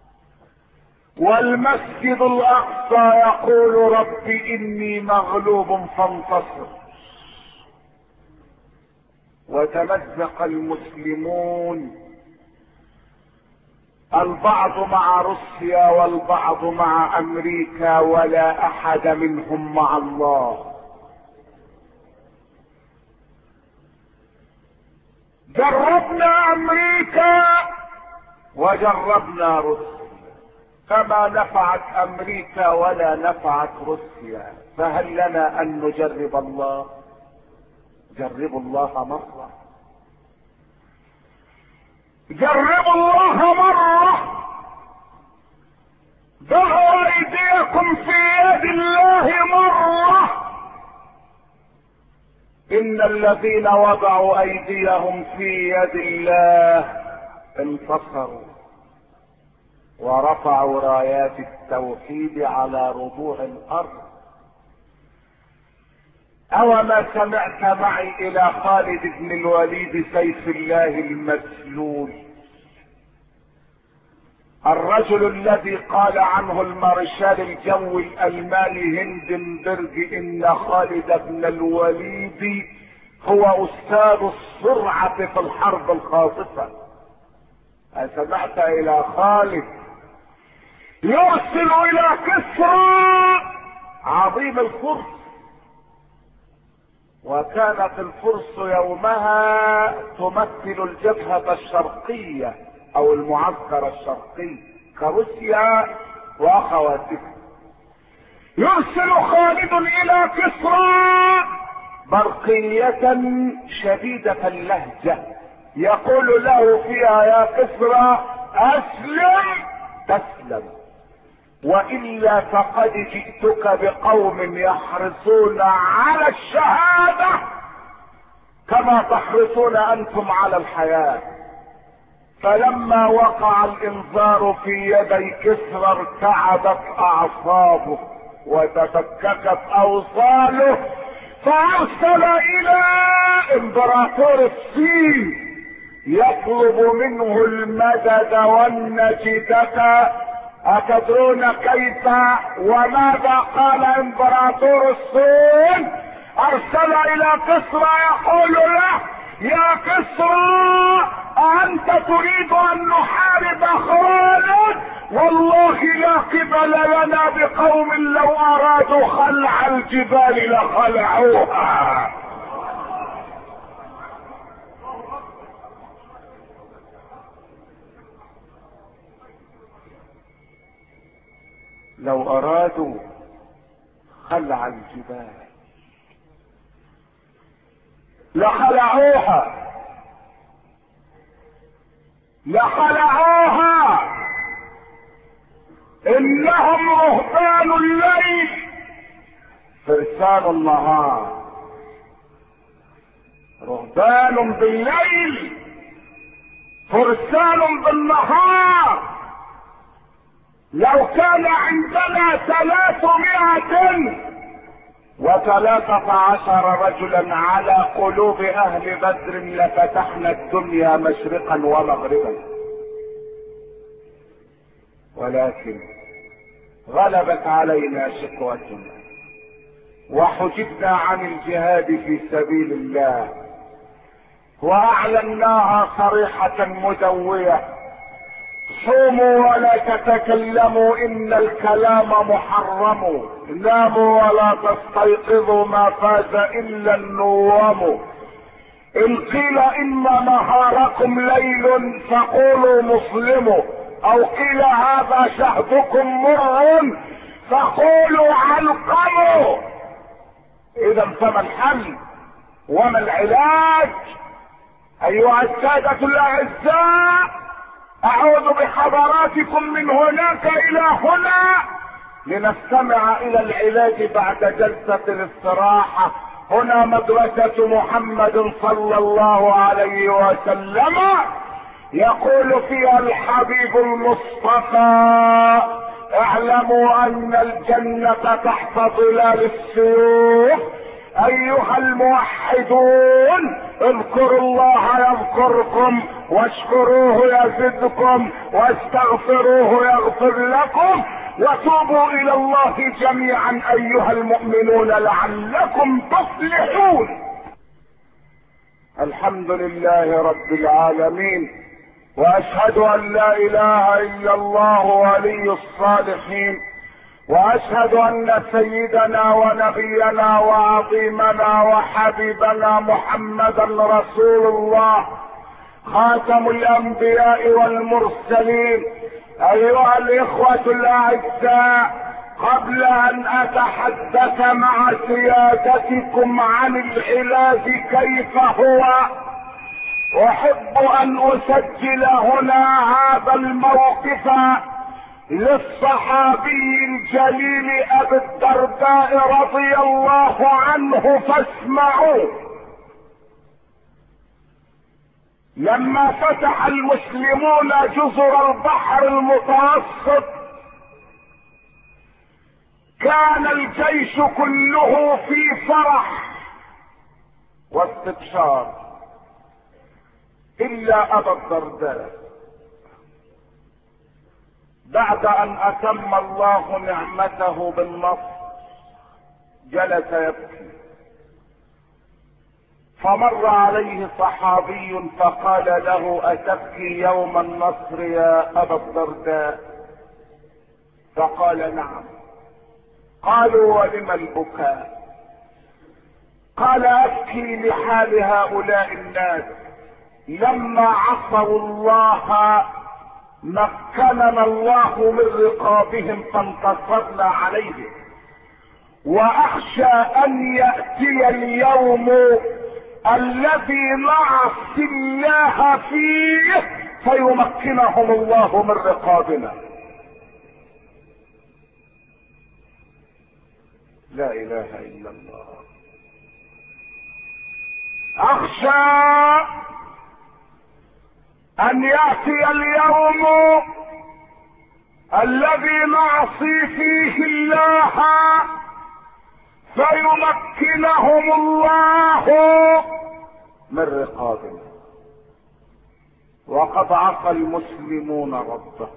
والمسجد الاقصى يقول: رب اني مغلوب فانتصر. وتمزق المسلمون، البعض مع روسيا والبعض مع امريكا، ولا احد منهم مع الله. جربنا امريكا وجربنا روسيا، فما نفعت امريكا ولا نفعت روسيا، فهل لنا ان نجرب الله؟ جربوا الله مرة، جربوا الله مرة. ضعوا ايديكم في يد الله مرة. ان الذين وضعوا ايديهم في يد الله انتصروا ورفعوا رايات التوحيد على ربوع الارض. اوما سمعت معي الى خالد بن الوليد سيف الله المسلول، الرجل الذي قال عنه المارشال الجوي الالماني هندنبرج ان خالد بن الوليد هو استاذ السرعة في الحرب الخاصفة. سمعت الى خالد يرسل الى كسرى عظيم الفرس، وكانت الفرس يومها تمثل الجبهة الشرقية او المعسكر الشرقي كروسيا واخواتها. يرسل خالد الى كسرى برقية شديدة اللهجة يقول له فيها: يا كسرى اسلم تسلم، والا فقد جئتك بقوم يحرصون على الشهادة كما تحرصون انتم على الحياة. فلما وقع الانذار في يدي كسرى ارتعدت اعصابه وتفككت اوصاله، فارسل الى امبراطور الصين يطلب منه المدد والنجدة. أتدرون كيف وماذا قال امبراطور الصين؟ ارسل الى كسرى يقول له: يا كسرى انت تريد ان نحارب خالد؟ والله لا قبل لنا بقوم لو ارادوا خلع الجبال لخلعوها. لو ارادوا خلع الجبال، لخلعوها انهم رهبان الليل فرسان النهار. رهبان بالليل فرسان بالنهار. لو كان عندنا 313 رجلا على قلوب اهل بدر لفتحنا الدنيا مشرقا ومغربا، ولكن غلبت علينا شقوتنا وحجبنا عن الجهاد في سبيل الله، واعلناها صريحة مدوية: صوموا ولا تتكلموا ان الكلام محرم، ناموا ولا تستيقظوا ما فاز الا النوام، ان قيل ان نهاركم ليل فقولوا مسلم، او قيل هذا شهدكم مر فقولوا علقم. اذا فما الحل وما العلاج؟ ايها السادة الاعزاء، اعود بحضراتكم من هناك الى هنا لنستمع الى العلاج بعد جلسة الاستراحة. هنا مدرسة محمد صلى الله عليه وسلم، يقول فيها الحبيب المصطفى: اعلموا ان الجنة تحت ظلال السيوف. ايها الموحدون، اذكروا الله يذكركم، واشكروه يزدكم، واستغفروه يغفر لكم، وتوبوا الى الله جميعا ايها المؤمنون لعلكم تفلحون. الحمد لله رب العالمين، واشهد ان لا اله الا الله ولي الصالحين، واشهد ان سيدنا ونبينا وعظيمنا وحبيبنا محمدا رسول الله خاتم الانبياء والمرسلين. ايها الاخوة الاعزاء، قبل ان اتحدث مع سيادتكم عن العلاج كيف هو، احب ان اسجل هنا هذا الموقف للصحابي الجليل ابي الدرداء رضي الله عنه، فاسمعوا. لما فتح المسلمون جزر البحر المتوسط كان الجيش كله في فرح واستبشار الا ابا الدرداء. بعد ان اتم الله نعمته بالنصر جلس يبكي، فمر عليه صحابي فقال له: اتبكي يوم النصر يا ابا الدرداء؟ فقال: نعم. قالوا: ولم البكاء؟ قال: ابكي لحال هؤلاء الناس لما عصوا الله مكننا الله من رقابهم فانتصرنا عليهم، واخشى ان ياتي اليوم الذي نعصي الله فيه فيمكنهم الله من رقابنا. لا اله الا الله. اخشى ان ياتي اليوم الذي نعصي فيه الله فيمكنهم الله من رقابنا. وقد عصى المسلمون ربه،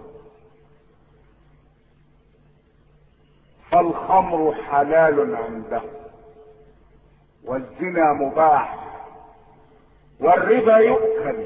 فالخمر حلال عنده، والزنا مباح، والربا يؤكل،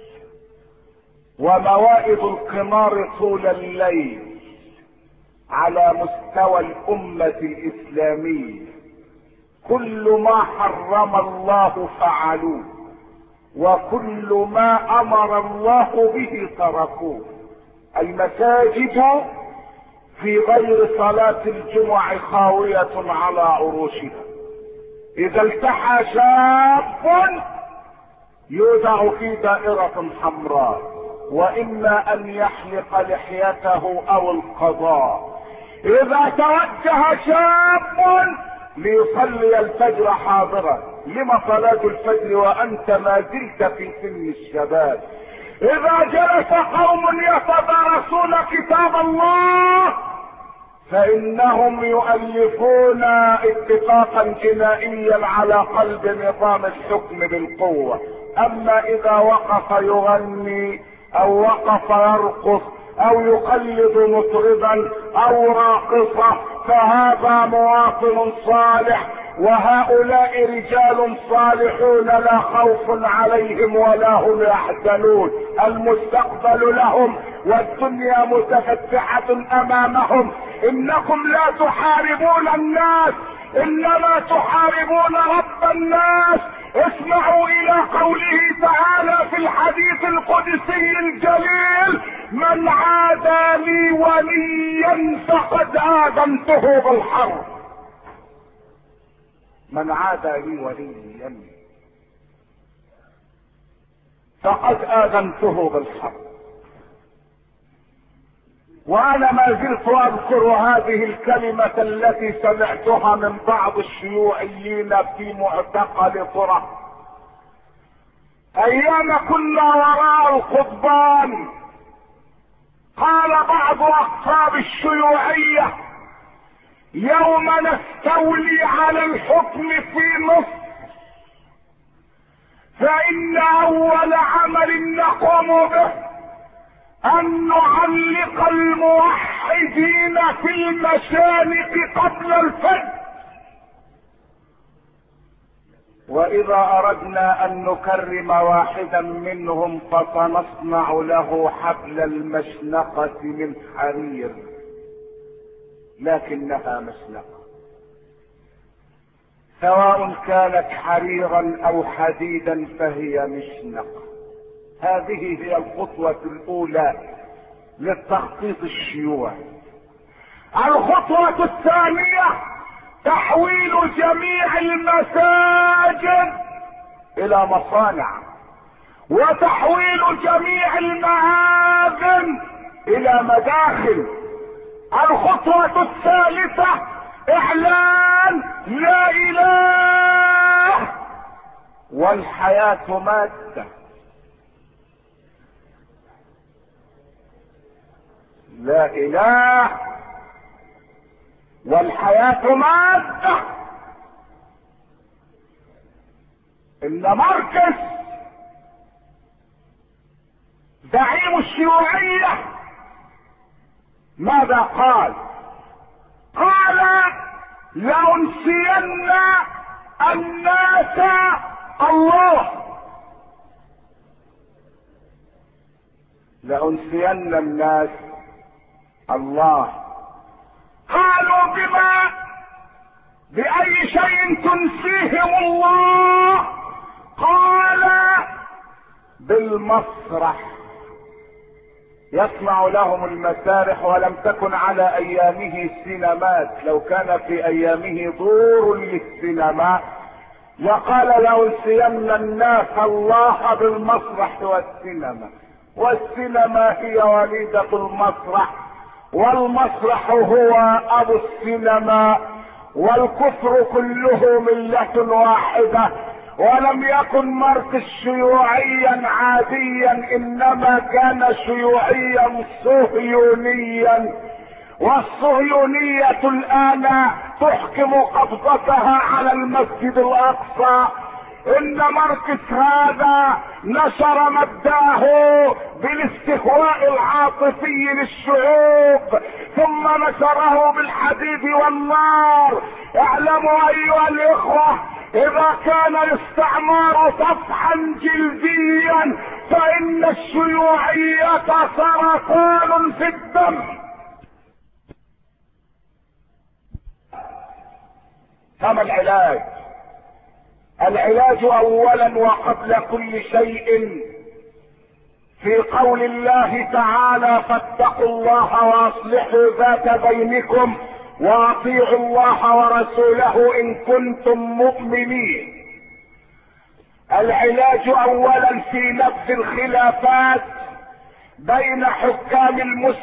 وموائد القمار طول الليل على مستوى الأمة الإسلامية. كل ما حرم الله فعلوه، وكل ما أمر الله به تركوه. المساجد في غير صلاة الجمعة خاوية على عروشها. اذا التحى شاب يودع في دائرة حمراء، واما ان يحلق لحيته او القضاء. اذا توجه شاب ليصلي الفجر حاضرا، لما صلاة الفجر وانت ما زلت في سن الشباب؟ اذا جلس قوم يتدارسون كتاب الله فانهم يؤلفون اتفاقا جنائيا على قلب نظام الحكم بالقوة. اما اذا وقف يغني او وقف يرقص او يقلد مطربا او راقصة فهذا مواطن صالح، وهؤلاء رجال صالحون لا خوف عليهم ولا هم يحزنون، المستقبل لهم والدنيا متفتحة امامهم. انكم لا تحاربون الناس انما تحاربون رب الناس. اسمعوا الى قوله تعالى في الحديث القدسي الجليل: من عادى لي وليا فقد آذنته بالحرب. من عادى لي وليا فقد آذنته بالحرب. وانا ما زلت اذكر هذه الكلمة التي سمعتها من بعض الشيوعيين في معتقل طرة ايام كنا وراء القضبان. قال بعض اقطاب الشيوعية: يوم نستولي على الحكم في مصر فان اول عمل نقوم به ان نعلق الموحدين في المشانق قبل الفجر، واذا اردنا ان نكرم واحدا منهم فسنصنع له حبل المشنقة من حرير، لكنها مشنقة سواء كانت حريرا او حديدا فهي مشنقة. هذه هي الخطوة الاولى للتخطيط الشيوعي. الخطوة الثانية تحويل جميع المساجد الى مصانع، وتحويل جميع المآذن الى مداخل. الخطوة الثالثة اعلان لا اله والحياة مادة. لا اله والحياة مادة. ان ماركس زعيم الشيوعية ماذا قال؟ قال: لأنسين الناس الله. لأنسين الناس الله. قالوا بأي شيء تنسيهم الله؟ قال: بالمسرح. يصنع لهم المسارح، ولم تكن على ايامه سينمات. لو كان في ايامه دور للسينما لقال: لأنسين الناس الله بالمسرح والسينما. والسينما هي وليدة المسرح، والمسرح هو ابو السينما، والكفر كله ملة واحدة. ولم يكن ماركس شيوعيا عاديا، انما كان شيوعيا صهيونيا، والصهيونية الان تحكم قبضتها على المسجد الاقصى. ان ماركس هذا نشر مبداه بالاستهواء العاطفي للشعوب، ثم نشره بالحديد والنار. اعلموا ايها الاخوة، اذا كان الاستعمار طفحا جلديا فان الشيوعية سرطان في الدم. كما العلاج اولا وقبل كل شيء في قول الله تعالى: فاتقوا الله واصلحوا ذات بينكم واطيعوا الله ورسوله ان كنتم مؤمنين. العلاج اولا في نبذ الخلافات بين حكام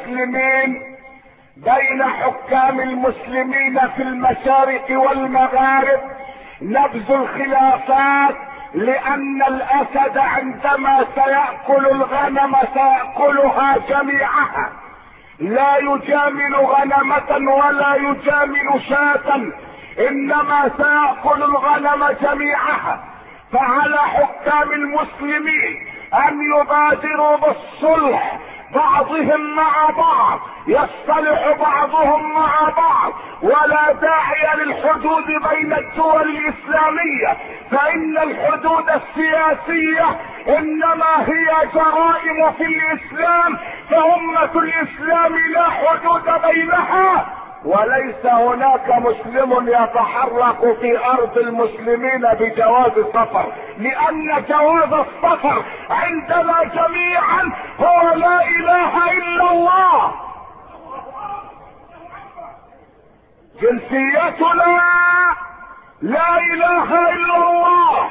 المسلمين في المشارق والمغارب، نبذ الخلافات، لان الاسد عندما سيأكل الغنم سيأكلها جميعها، لا يجامل غنمة ولا يجامل شاة، انما سيأكل الغنم جميعها. فعلى حكام المسلمين ان يبادروا بالصلح، بعضهم مع بعض، يصطلح بعضهم مع بعض، ولا داعي للحدود بين الدول الاسلامية، فان الحدود السياسية انما هي جرائم في الاسلام، فأمة الاسلام لا حدود بينها، وليس هناك مسلم يتحرك في ارض المسلمين بجواز السفر، لان جواز السفر عندنا جميعا هو لا اله الا الله. جنسيتنا لا اله الا الله،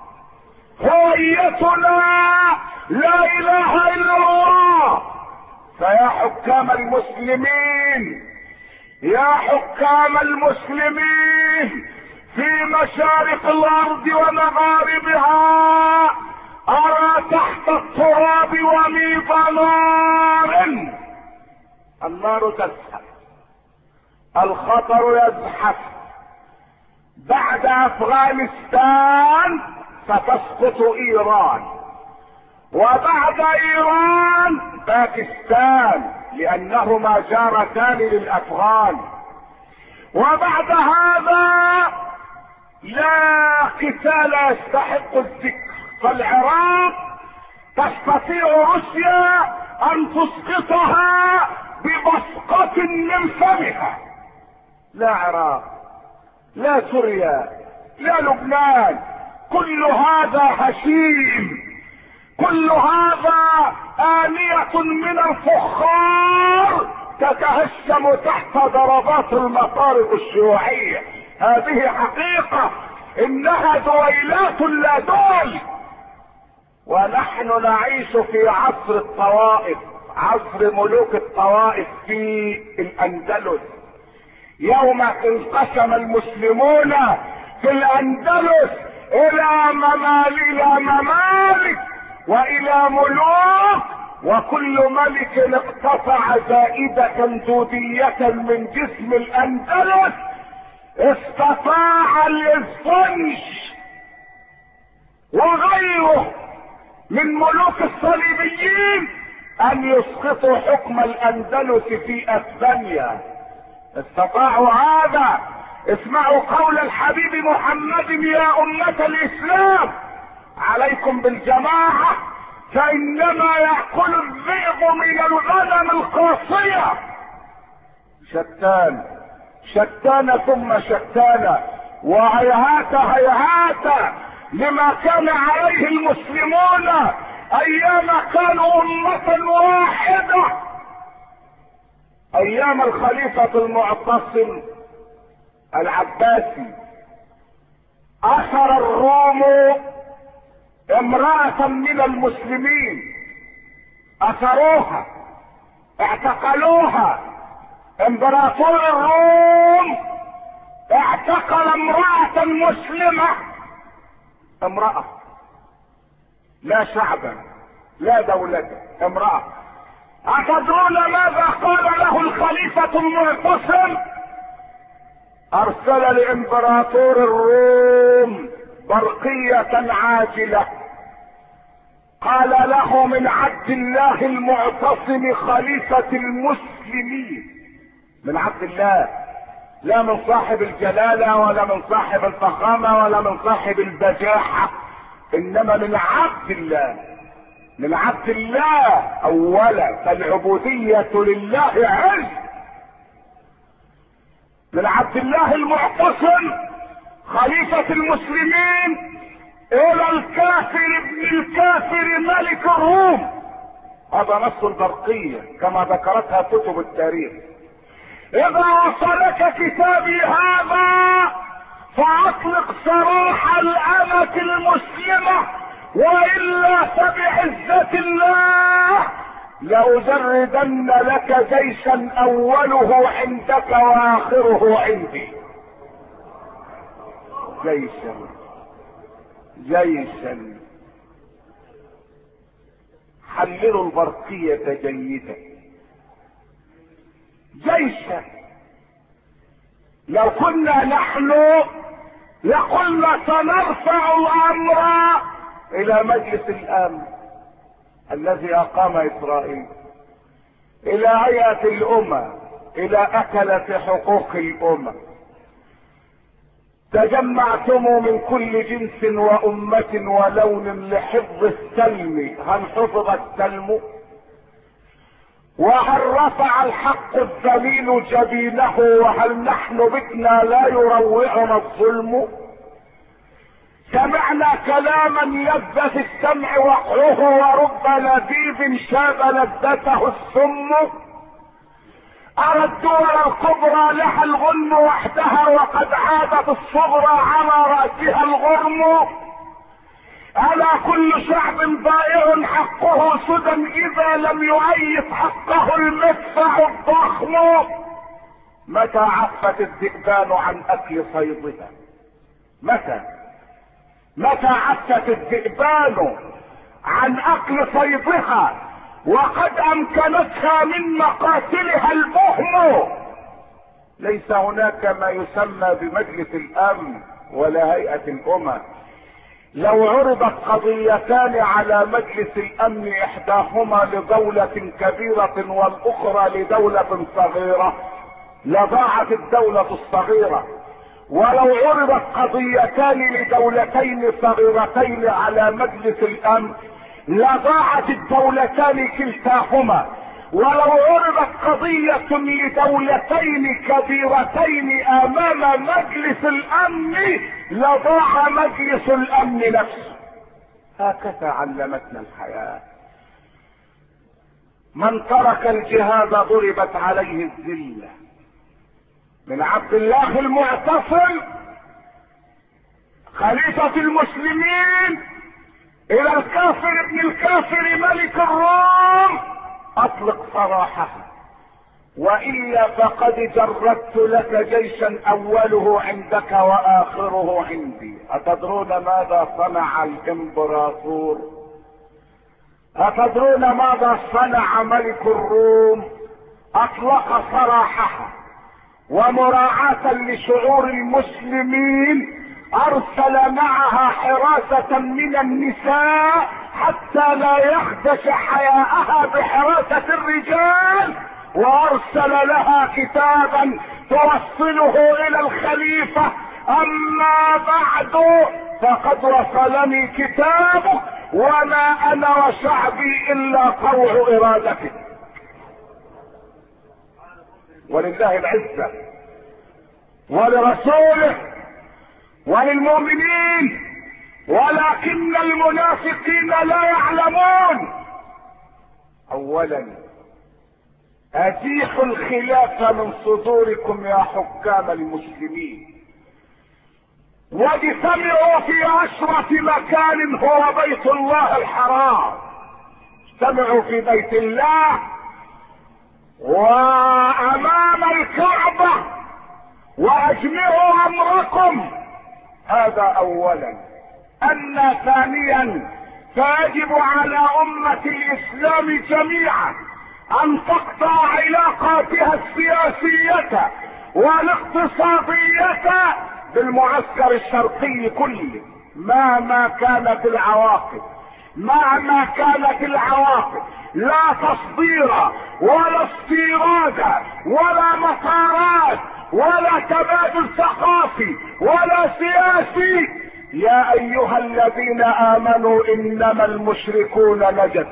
هويتنا لا اله الا الله. فيا حكام المسلمين، يا حكام المسلمين في مشارق الارض ومغاربها، ارى تحت التراب وميض نار، النار تزحف، الخطر يزحف. بعد افغانستان ستسقط ايران، وبعد ايران باكستان، لانهما جارتان للافغان، وبعد هذا لا قتال يستحق الذكر، فالعراق تستطيع روسيا ان تسقطها ببصقة من فمها. لا عراق، لا سوريا، لا لبنان، كل هذا هشيم، كل هذا آنية من الفخار تتهشم تحت ضربات المطارق الشيوعية. هذه حقيقة، انها دويلات لا دول. ونحن نعيش في عصر الطوائف، عصر ملوك الطوائف في الاندلس. يوم انقسم المسلمون في الاندلس الى ممالك والى ملوك، وكل ملك اقتطع زائدة دودية من جسم الاندلس، استطاع الاسفنج وغيره من ملوك الصليبيين ان يسقطوا حكم الاندلس في اسبانيا. استطاعوا هذا. اسمعوا قول الحبيب محمد: يا امة الاسلام عليكم بالجماعة، فانما يأكل الذئب من الغنم القاصية. شتان ثم شتان، وهيهات هيهات لما كان عليه المسلمون ايام كانوا امة واحدة. ايام الخليفة المعتصم العباسي اثر الروم امرأة من المسلمين، اثروها، اعتقلوها. امبراطور الروم اعتقل امرأة مسلمة، امرأة لا شعبا لا دولة، امرأة. أتدرون ماذا قال له الخليفة المعتصم؟ ارسل لامبراطور الروم برقية عاجلة، قال له: من عبد الله المعتصم خليفة المسلمين. من عبد الله، لا من صاحب الجلالة ولا من صاحب الفخامة ولا من صاحب البجاحة، انما من عبد الله. من عبد الله اولا، فالعبودية لله عز. من عبد الله المعتصم خليفة المسلمين الى الكافر ابن الكافر ملك الروم، هذا نص البرقية كما ذكرتها كتب التاريخ. اذا وصلك كتابي هذا فاطلق سراح الامة المسلمة، والا فبعزة الله لأجردن لك جيشا اوله عندك واخره عندي. جيشا. حللوا البرقية جيدا. جيشا. لو كنا نحن لقلنا سنرفع الامر الى مجلس الامن الذي اقام اسرائيل، الى هيئة الامم، الى اكلة حقوق الامم. تجمعتم من كل جنس وامة ولون لحفظ السلم، هل حفظ السلم؟ وهل رفع الحق الذليل جبينه؟ وهل نحن بتنا لا يروعنا الظلم؟ سمعنا كلاما يبدى في السمع وقعه، ورب لذيذ شاب لذته السم. أرى الدول الكبرى لها الغنم وحدها، وقد عادت الصغرى على رأسها الغرم. ألا كل شعب ضائع حقه سدى، إذا لم يؤيد حقه المدفع الضخم. متى عفت الذئبان عن أكل صيدها؟ متى عفت الذئبان عن أكل صيدها وقد أمكنتها من مقاتلها البهم؟ ليس هناك ما يسمى بمجلس الأمن ولا هيئة الأمم. لو عرضت قضيتان على مجلس الأمن، إحداهما لدولة كبيرة والأخرى لدولة صغيرة، لضاعت الدولة الصغيرة. ولو عرضت قضيتان لدولتين صغيرتين على مجلس الأمن، لضاعت الدولتان كلتاهما. ولو عرضت قضية لدولتين كبيرتين امام مجلس الامن، لضاع مجلس الامن نفسه. هكذا علمتنا الحياة. من ترك الجهاد ضربت عليه الذلة، من عبد الله المعتصم خليفة المسلمين الى الكافر ابن الكافر ملك الروم، اطلق سراحها، والا فقد جردت لك جيشا اوله عندك واخره عندي. اتدرون ماذا صنع الامبراطور؟ اتدرون ماذا صنع ملك الروم؟ اطلق سراحها، ومراعاة لشعور المسلمين ارسل معها حراسة من النساء حتى لا يخدش حياءها بحراسة الرجال، وارسل لها كتابا توصله الى الخليفة: اما بعد فقد وصلني كتابك، وما انا وشعبي الا طوع ارادتك. ولله العزة ولرسوله وللمؤمنين، ولكن المنافقين لا يعلمون. اولا ازيحوا الخلاف من صدوركم يا حكام المسلمين، واجتمعوا في اشرف مكان هو بيت الله الحرام. اجتمعوا في بيت الله وامام الكعبة واجمعوا امركم. هذا اولا. اما ثانيا، فيجب على امة الاسلام جميعا ان تقطع علاقاتها السياسية والاقتصادية بالمعسكر الشرقي كله، مهما كانت العواقب. لا تصدير ولا استيراد ولا مطارات ولا تبادل ثقافي ولا سياسي. يا ايها الذين امنوا انما المشركون نجس،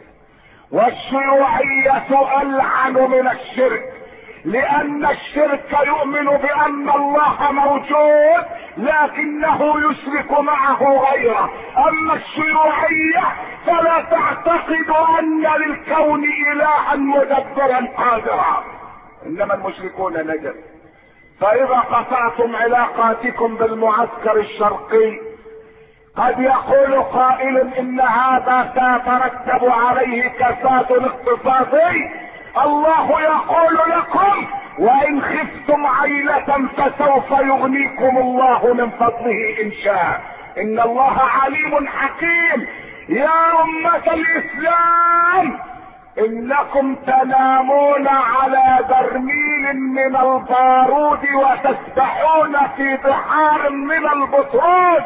والشيوعية العن من الشرك، لان الشرك يؤمن بان الله موجود لكنه يشرك معه غيره. اما اما الشيوعية فلا تعتقد ان للكون الها مدبرا قادرا، انما المشركون نجس. فاذا قطعتم علاقاتكم بالمعسكر الشرقي قد يقول قائل ان هذا سيترتب عليه كساد اقتصادي. الله يقول لكم وان خفتم عيلة فسوف يغنيكم الله من فضله ان شاء، ان الله عليم حكيم. يا امة الاسلام انكم تنامون على برميل من البارود وتسبحون في بحار من البترول،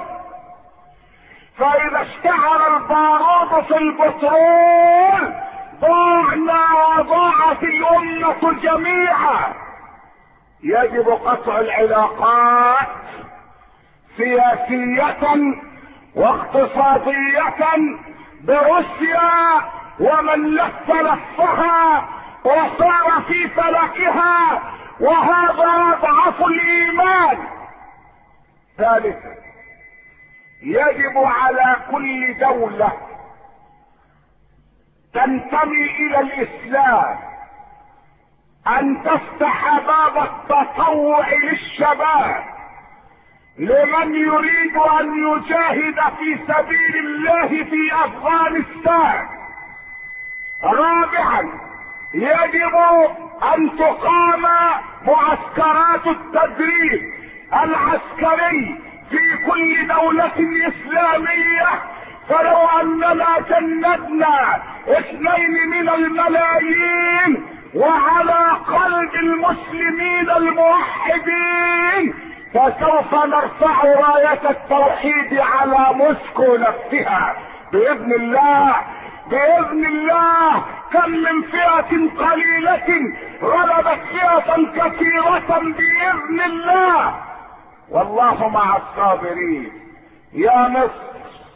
فاذا اشتعل البارود في البترول ضاعنا وضاعت الامة جميعا. يجب قطع العلاقات سياسية واقتصادية بروسيا ومن لف لفها وصار في فلكها، وهذا يضعف الايمان. ثالثا يجب على كل دولة تنتمي الى الاسلام ان تفتح باب التطوع للشباب لمن يريد ان يجاهد في سبيل الله في افغانستان. رابعا يجب ان تقام معسكرات التدريب العسكري في كل دولة اسلامية، فلو اننا جندنا 2 من الملايين وعلى قلب المسلمين الموحدين فسوف نرفع راية التوحيد على موسكو نفسها باذن الله. باذن الله كم من فئة قليلة غلبت فئة كثيرة باذن الله، والله مع الصابرين. يا مصر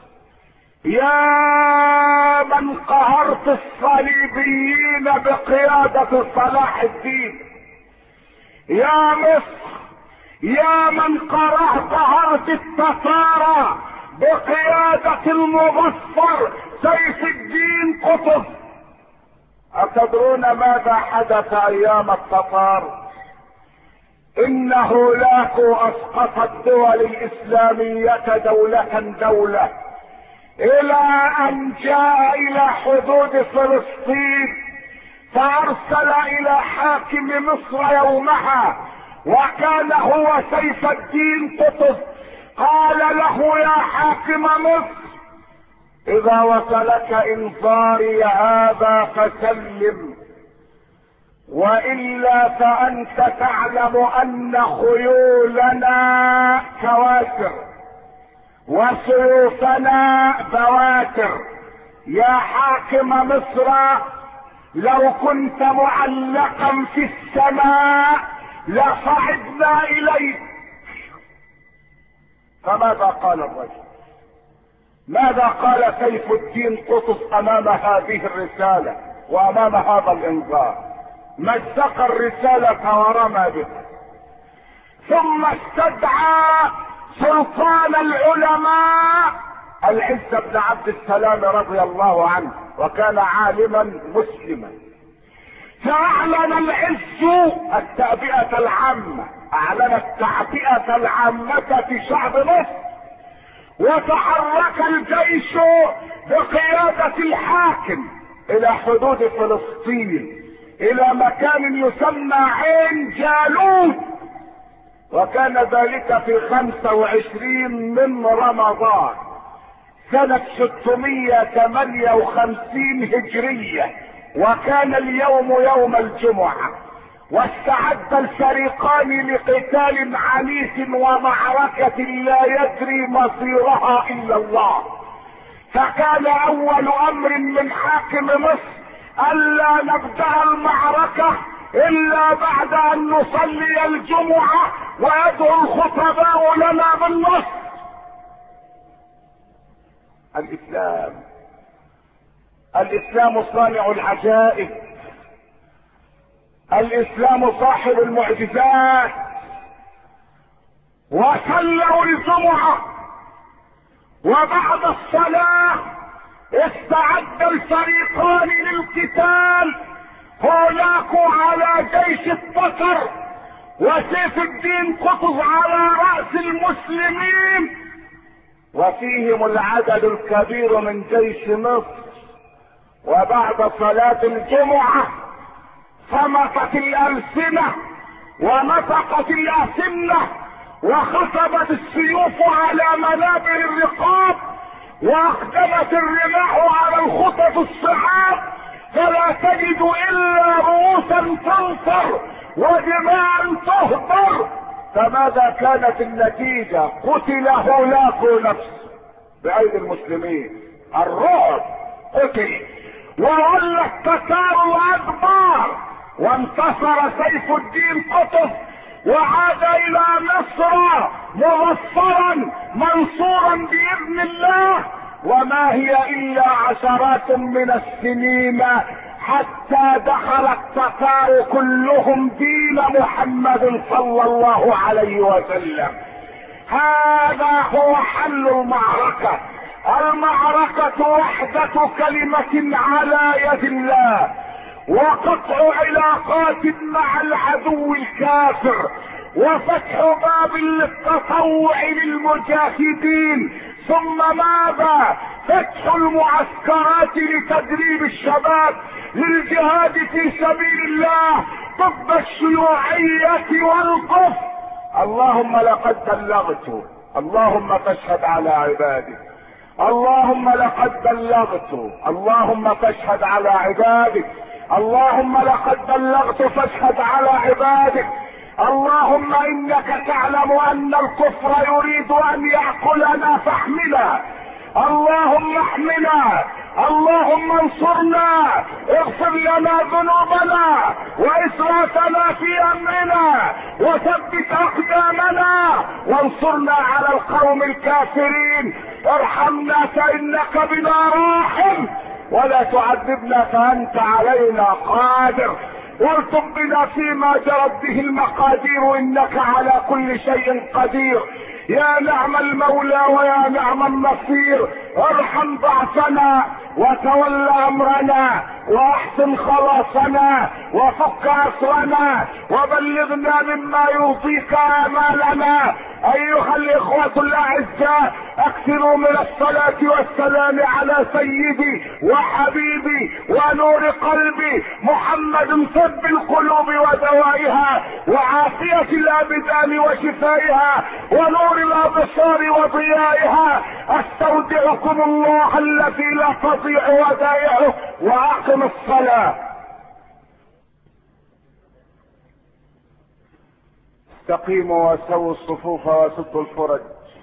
يا من قهرت الصليبيين بقيادة صلاح الدين، يا مصر يا من قهرت التتارى بقيادة المظفر سيف الدين قطز، أتدرون ماذا حدث أيام التتار؟ إن هولاكو أسقط الدول الإسلامية دولة دولة إلى أن جاء إلى حدود فلسطين فأرسل إلى حاكم مصر يومها وكان هو سيف الدين قطز، قال له يا حاكم مصر إذا وصلك إنذاري هذا فسلم، وإلا فأنت تعلم أن خيولنا كواسر وسيوفنا بواتر. يا حاكم مصر لو كنت معلقا في السماء لصعدنا إليك. فماذا قال الرجل؟ ماذا قال سيف الدين قطز امام هذه الرسالة وامام هذا الانذار؟ مزق الرسالة ورمى بها، ثم استدعى سلطان العلماء العز بن عبد السلام رضي الله عنه، وكان عالما مسلما، فاعلن العز التعبئة العامة، اعلن التعبئة العامة في شعب مصر، وتحرك الجيش بقيادة الحاكم الى حدود فلسطين الى مكان يسمى عين جالوت، وكان ذلك في 25 من رمضان سنة 658 هجرية، وكان اليوم يوم الجمعة، واستعد الفريقان لقتال عنيف ومعركة لا يدري مصيرها الا الله. فكان اول امر من حاكم مصر الا نبدأ المعركة الا بعد ان نصلي الجمعة ويدعو الخطباء لنا بالنصر. الاسلام صانع العجائب، الاسلام صاحب المعجزات. وصلوا الجمعة وبعد الصلاة استعد الفريقان للقتال، هناك على جيش البكر وسيف الدين قطز على رأس المسلمين، وفيهم العدد الكبير من جيش مصر. وبعد صلاة الجمعة صمتت الألسنة ونطقت الأسنة وخطبت السيوف على منابر الرقاب واقدمت الرماح على الخطط الصعاب، فلا تجد الا رؤوسا تنصر ودماء تهدر. فماذا كانت النتيجة؟ قتل هولاك نفس بأيدي المسلمين، الرعب قتل، وولى التتار الأدبار، وانتصر سيف الدين قطز وعاد الى مصر مظفرا منصورا باذن الله. وما هي الا عشرات من السنين حتى دخل التتار كلهم دين محمد صلى الله عليه وسلم. هذا هو حل المعركة. المعركة وحدة كلمة على يد الله، وقطع علاقات مع العدو الكافر، وفتح باب للتطوع للمجاهدين، ثم ماذا؟ فتح المعسكرات لتدريب الشباب للجهاد في سبيل الله ضد الشيوعية والكفر. اللهم لقد بلغت، اللهم فاشهد على عبادك، اللهم لقد بلغت، اللهم فاشهد على عبادك، اللهم لقد بلغت فاشهد على عبادك. اللهم انك تعلم ان الكفر يريد ان يأكلنا فاحمنا، اللهم احمنا، اللهم انصرنا، اغفر لنا ذنوبنا واسرافنا في امرنا وثبت اقدامنا وانصرنا على القوم الكافرين. ارحمنا فانك بنا راحم، ولا تعذبنا فانت علينا قادر، والطف بنا فيما جرت به المقادير انك على كل شيء قدير. يا نعم المولى ويا نعم النصير. ارحم ضعفنا وتول امرنا واحسن خلاصنا وفك اسرنا وبلغنا مما يرضيك امالنا. ايها الاخوة الاعزاء، اكثروا من الصلاة والسلام على سيدي وحبيبي ونور قلبي محمد، طب القلوب ودوائها وعافية الابدان وشفائها ونور الابصار وضيائها. استودعكم الله الذي لا تضيع ودائعه، واقم الصلاة. استقيموا وسووا الصفوف وسدوا الفرج،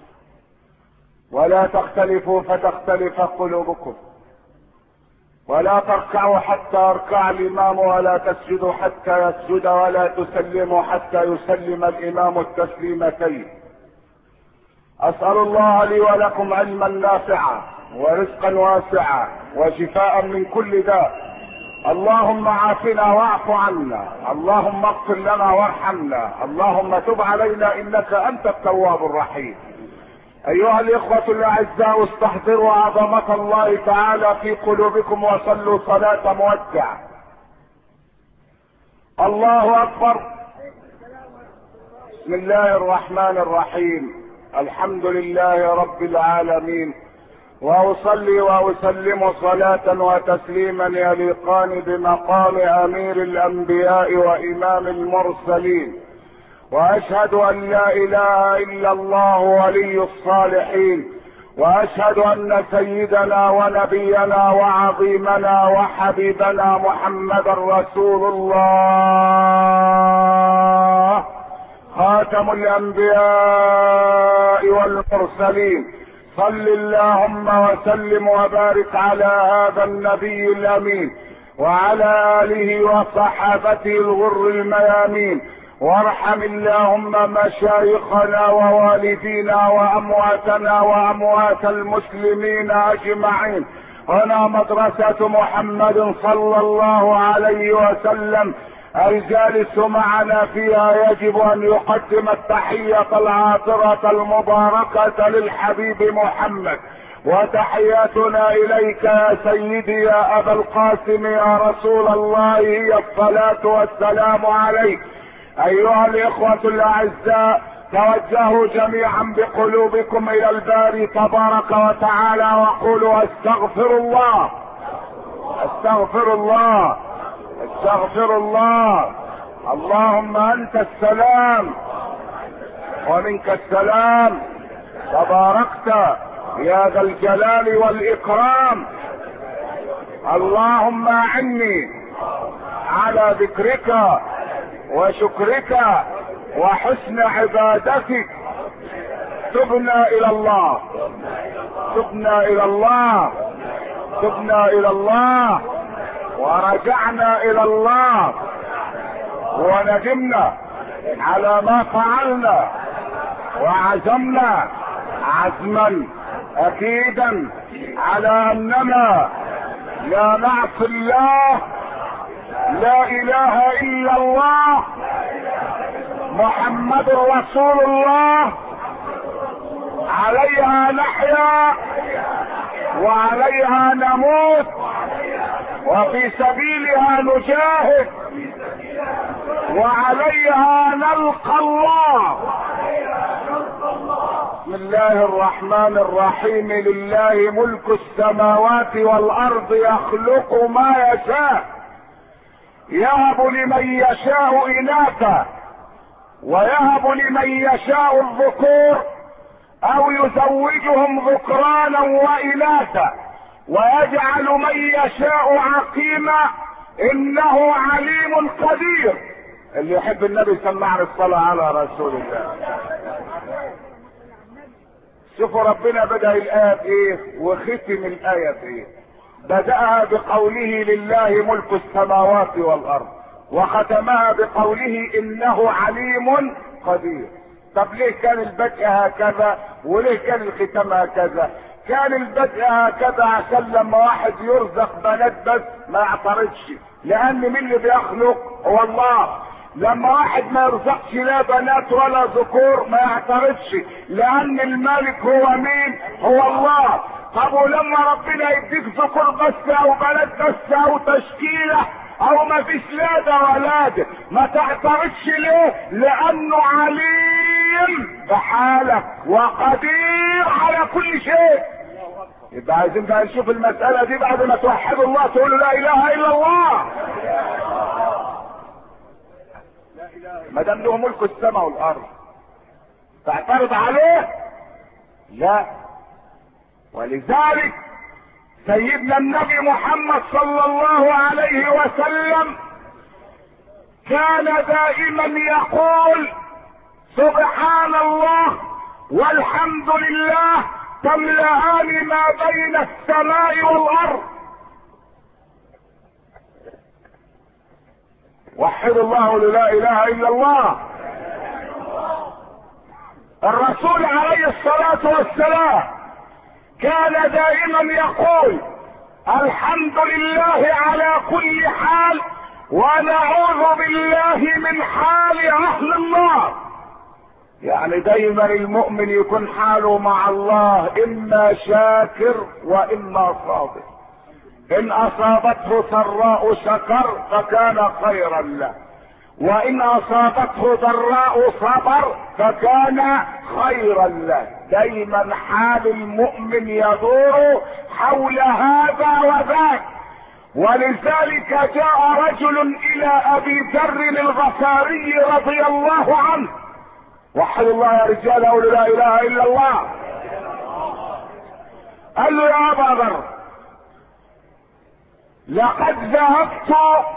ولا تختلفوا فتختلف قلوبكم، ولا تركعوا حتى يركع الامام، ولا تسجدوا حتى يسجد، ولا تسلموا حتى يسلم الامام التسليمتين. اسأل الله لي ولكم علما نافعا ورزقا واسعا وشفاء من كل داء. اللهم عافنا واعف عنا، اللهم اغفر لنا وارحمنا، اللهم تب علينا انك انت التواب الرحيم. ايها الاخوة الاعزاء، استحضروا عظمة الله تعالى في قلوبكم وصلوا صلاة مودع. الله اكبر. بسم الله الرحمن الرحيم. الحمد لله رب العالمين، واصلي واسلم صلاة وتسليما يليقان بمقام امير الانبياء وامام المرسلين، واشهد ان لا اله الا الله ولي الصالحين، واشهد ان سيدنا ونبينا وعظيمنا وحبيبنا محمدا رسول الله خاتم الانبياء والمرسلين. صل اللهم وسلم وبارك على هذا النبي الامين وعلى اله وصحابته الغر الميامين، وارحم اللهم مشايخنا ووالدينا وامواتنا واموات المسلمين اجمعين. هنا مدرسة محمد صلى الله عليه وسلم الجالس معنا فيها يجب ان يقدم التحية العاطرة المباركة للحبيب محمد. وتحياتنا اليك يا سيدي يا ابا القاسم يا رسول الله هي الصلاة والسلام عليك. ايها الاخوة الاعزاء، توجهوا جميعا بقلوبكم الى الباري تبارك وتعالى وقولوا استغفر الله استغفر الله استغفر الله. اللهم انت السلام ومنك السلام، تباركت يا ذا الجلال والاكرام. اللهم اعني على ذكرك وشكرك وحسن عبادتك. تبنا الى الله تبنا الى الله تبنا الى الله ورجعنا الى الله وندمنا على ما فعلنا وعزمنا عزما اكيدا على اننا لا نعصي الله. لا اله الا الله محمد رسول الله. عليها نحيا وعليها نموت وفي سبيلها نجاهد وعليها نلقى الله. بسم الله الرحمن الرحيم. لله ملك السماوات والارض يخلق ما يشاء يهب لمن يشاء اناثا ويهب لمن يشاء الذكور او يزوجهم ذكرانا واناثا ويجعل من يشاء عقيما انه عليم قدير. اللي يحب النبي سمعنا الصلاة على رسول الله. شوفوا ربنا بدأ الآية ايه وختم الآية ايه. بدأها بقوله لله ملك السماوات والارض وختمها بقوله انه عليم قدير. طب ليه كان البدء هكذا وليه كان الختام هكذا؟ كان البدء هكذا عشان لما واحد يرزق بنات بس ما يعترضش، لان مين اللي بيخلق؟ هو الله. لما واحد ما يرزقش لا بنات ولا ذكور ما يعترضش، لان المالك هو مين؟ هو الله. طب ولما ربنا يديك ذكور بس او بنات بس او تشكيله او ما فيش لا ده ولا ده ما تعترضش ليه؟ لانه عليم بحالك وقدير على كل شيء. يبقى عايزين بقى نشوف المسألة دي بعد ما توحدوا الله تقولوا لا اله الا الله. ما دام له ملك السماء والارض تعترض عليه؟ لا. ولذلك سيدنا النبي محمد صلى الله عليه وسلم كان دائما يقول سبحان الله والحمد لله تملأان ما بين السماء والارض. وحد الله لا اله الا الله. الرسول عليه الصلاة والسلام كان دائما يقول الحمد لله على كل حال ونعوذ بالله من حال اهل النار. يعني دايما المؤمن يكون حاله مع الله اما شاكر واما صابر. ان اصابته سراء شكر فكان خيرا له، وان اصابته ضراء صبر فكان خيرا له. دايما حال المؤمن يدور حول هذا وذاك. ولذلك جاء رجل الى ابي ذر الغفاري رضي الله عنه. وحدوا الله يا رجال قولوا لا اله الا الله. قال له يا ابا ذر لقد ذهبت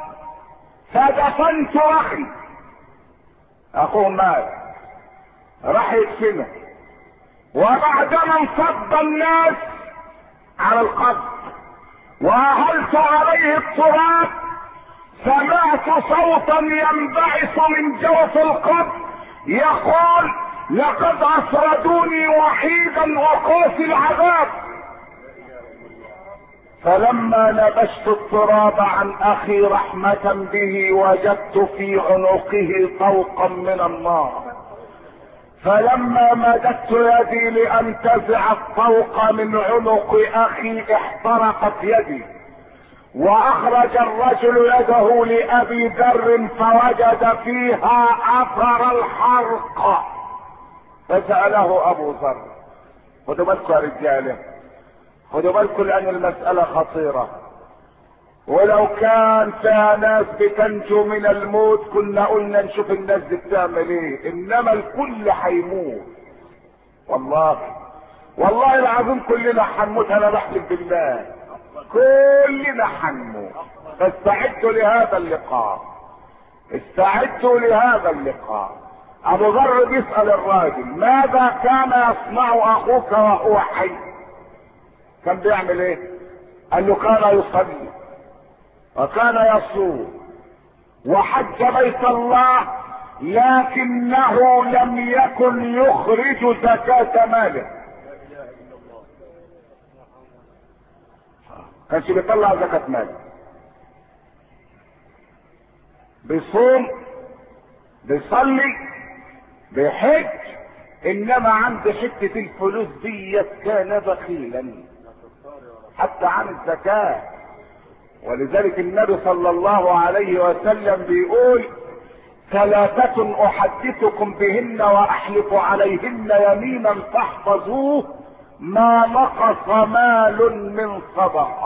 فدفنت اخي. اخوه مات راح يدفنه، وبعدما انصب الناس على القبر واهلت عليه التراب سمعت صوتا ينبعث من جوف القبر يقول لقد اسردوني وحيدا وقوس العذاب. فلما نبشت التراب عن اخي رحمة به وجدت في عنقه طوقا من النار، فلما مددت يدي لانتزع الطوق من عنق اخي احترقت يدي، واخرج الرجل يده لابي ذر فوجد فيها اثر الحرق، فسأله ابو ذر. خدوا بالكم يا رجاله، خدوا بالكم لان المسألة خطيرة، ولو كان فيها ناس بتنجو من الموت كنا قلنا نشوف الناس دي بتعمل ايه، انما الكل هيموت. والله العظيم كلنا هنموت، انا بحلف بالله كلنا هنموت. فاستعدوا لهذا اللقاء، استعدوا لهذا اللقاء. ابو ذر بيسأل الراجل ماذا كان يصنع اخوك وهو حي؟ كان بيعمل ايه؟ قال له كان يصلي وكان يصوم وحج بيت الله، لكنه لم يكن يخرج زكاة ماله. كانش بيطلع زكاة ماله، بيصوم بيصلي بيحج، انما عند حتة الفلوس دي كان بخيلا حتى عن الزكاة. ولذلك النبي صلى الله عليه وسلم بيقول ثلاثة احدثكم بهن واحلف عليهن يمينا فاحفظوه ما نقص مال من صدقة،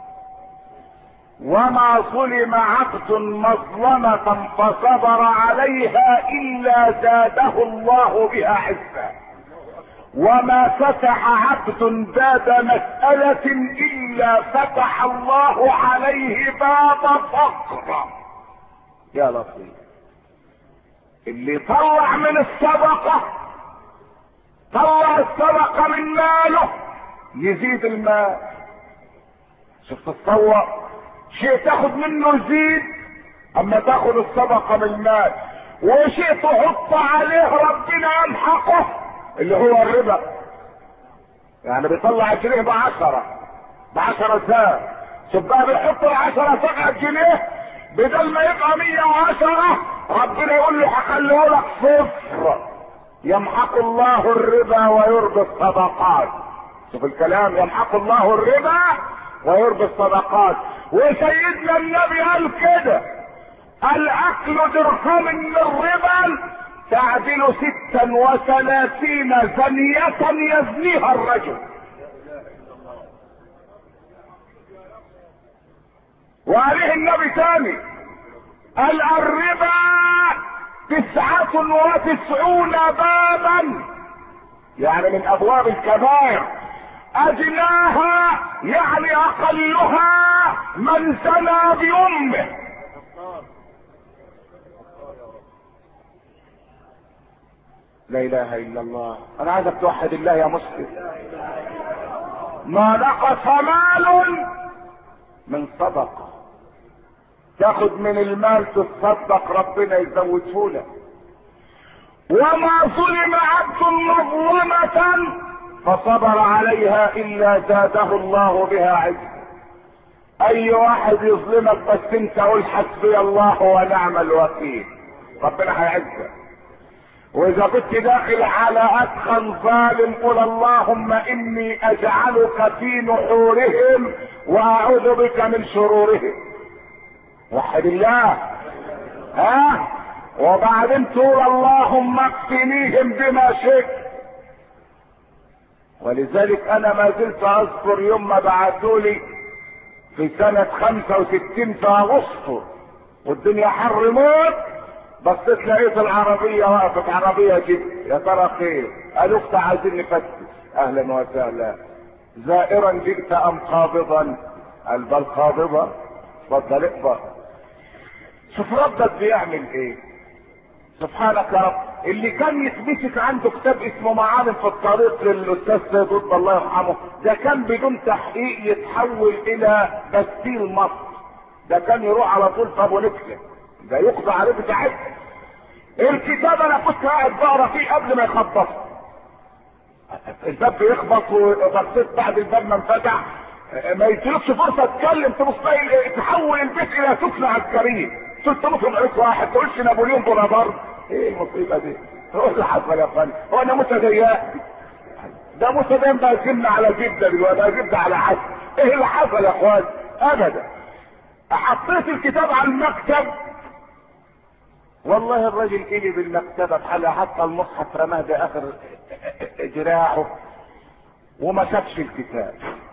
وما ظلم عبد مظلمة فصبر عليها الا زاده الله بها عزا، وما فتح عبد باب مسألة الا فتح الله عليه باب فقر. يا لطيف، اللي طلع من الصدقة، طلع الصدقة من ماله يزيد المال. شوف تتصور شيء تاخد منه يزيد، اما تاخد الصدقة من المال، وشيء تحط عليه ربنا يمحقه اللي هو الربا. يعني بيطلع جنيه ب10 ساعة، شوف بقى بيحط 10 ساعة جنيه بدل ما يبقى 110 ربنا يقول له هخليه لك صفر. يمحق الله الربا ويربي الصدقات. شوف الكلام، يمحق الله الربا ويربي الصدقات. وسيدنا النبي قال كده الاكل درهم من الربا تعدل 36 زنية يزنيها الرجل. وعليه النبي تاني قال الربا 99 بابا، يعني من ابواب الكبائر، ادناها يعني اقلها من زنى بامه. لا اله الا الله. انا عايزك توحد الله يا مسلم. ما نقص مال من صدقه، تاخد من المال تتصدق ربنا يزوده لك. وما ظلم عبد مظلمة فصبر عليها الا زاده الله بها عزا. اي واحد يظلمك بس انت قول حسبي الله ونعم الوكيل، ربنا هيعزك. واذا كنت داخل على ادخل ظالم قل اللهم اني اجعلك في نحورهم واعوذ بك من شرورهم. وحد الله. وبعدين تقول اللهم اكفنيهم بما شئت. ولذلك انا ما زلت اذكر يوم ما بعثولي في سنة 65 في اغسطس والدنيا حر موت، بصيت لقيت العربية وقفت، عربية جدا، يا ترى خير؟ قالوا اختي عايزين نفتش. اهلا وسهلا، زائرا جئت ام قابضا؟ قال بل قابضا. اتفضل اقبض. شوف ربك بيعمل ايه، سبحانك يا رب. اللي كان يثبتك عنده كتاب اسمه معالم في الطريق للاستاذ سيد قطب الله يرحمه، ده كان بدون تحقيق يتحول الى بستيل مصر، ده كان يروح على طول في ابو نكله، ده يقضى عليه بتاعتها. الكتاب انا كنت قاعد بقرا فيه قبل ما يخبط، الباب بيخبط وبصيت بعد الباب ما انفتح ما يديلكش فرصه تتكلم، تبص تحول البيت الى سفن عسكريه، تطلب عليك واحد تقولش نابليون بونابرت. ايه المصيبه دي؟ هو اللي حصل يا اخوان؟ هو انا متديان؟ ده متدين بقى يسمى على زبده دلوقتي، بقى زبده على عسل. ايه اللي حصل يا اخوان؟ ابدا. حطيت الكتاب على المكتب، والله الراجل جه بالمكتبه بحالها، حتى المصحف رماه باخر جراحه وما شافش الكتاب.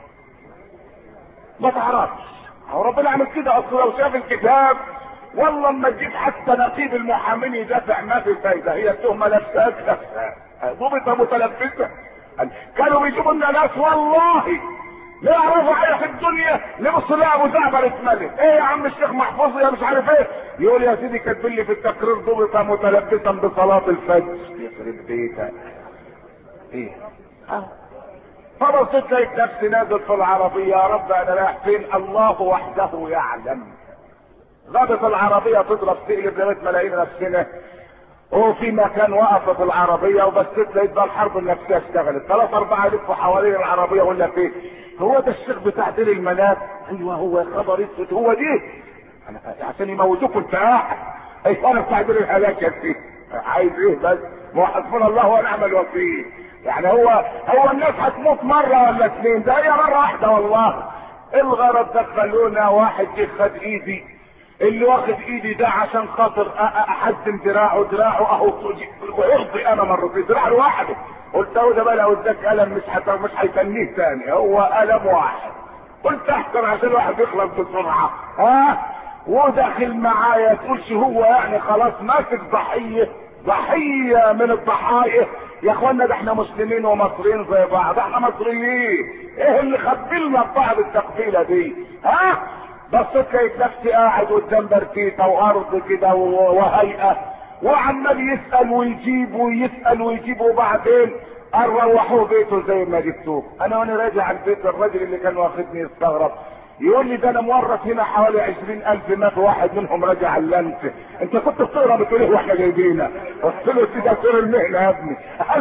ما تعرفش هو ربنا عمل كده اصلا. لو شاف الكتاب والله اما تجيب حتى نقيب المحامين يدافع ما في فايده، هي التهمه لابساك نفسها ضبط متلبسه. كانوا بيجيبوا لنا ناس والله لا يعرفوا حاجه في الدنيا، لبص لا ابو زعبر اتملك. ايه يا عم الشيخ محفوظ يا مش عارف ايه، يقول يا سيدي كاتبين لي في التقرير ضبط متلبسا بصلاه الفجر. يخرب بيتك. ايه فبصيت لقيت نفسي نازل في العربيه، يا رب انا رايح فين؟ الله وحده يعلم. غابت العربيه تضرب تقلب لغايه ما لقينا نفسنا وفي مكان وقفت العربيه، وبصيت لقيت بقى الحرب النفسيه اشتغلت. 3-4 لفوا حوالين العربيه ولا فين؟ هو ده الشيخ بتاع دير المناف؟ ايوه هو يا خبر اسود، هو دي عشان يموتوكوا انت قاعد. ايوه انا بتاع دير الهلاك فيه. عايز ايه بس؟ حسبنا الله ونعم الوكيل. يعني هو الناس هتموت مره ولا اثنين، ده هي مره واحده والله. الغرض دخلونا واحد جه خد ايدي، اللي واخد ايدي ده عشان خاطر احزم دراعه اهو ويرضي انا مرتين دراع لوحده. قلت له ده بقى لو اداك قلم مش هيتنيه تاني، هو قلم واحد. قلت احسن عشان الواحد يخلص بسرعه. وداخل معايا تقولش هو يعني خلاص ماسك ضحيه من الضحايا. يا اخوانا ده احنا مسلمين ومصريين زي بعض، احنا مصريين. ايه اللي خبلنا ببعض التقبيله دي؟ بصيت لقيت نفسي قاعد قدام برتيته وارض كده وهيئه، وعمال يسال ويجيب ويسال ويجيب، وبعدين روحوه بيته زي ما جبتوه. انا وانا راجع على البيت الراجل اللي كان واخدني يستغرب، يقول لي ده انا مورط هنا حوالي 20,000 مات واحد منهم رجع اللمس. انت كنت بتقرا بتقول ايه واحنا جايبينك؟ قلت له ده سور المهنه يا ابني.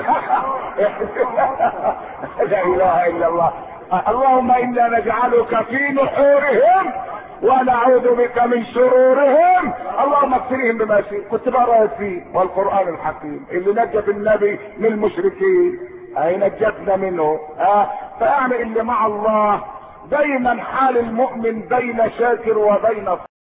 لا اله الا الله. اللهم انا نجعلك في نحورهم ونعوذ بك من شرورهم، اللهم اكفرهم بما شئت. كنت بقرا فيه والقران الحكيم اللي نجى النبي من المشركين اي نجتنا منه. فاعني اللي مع الله دايما حال المؤمن بين شاكر وبين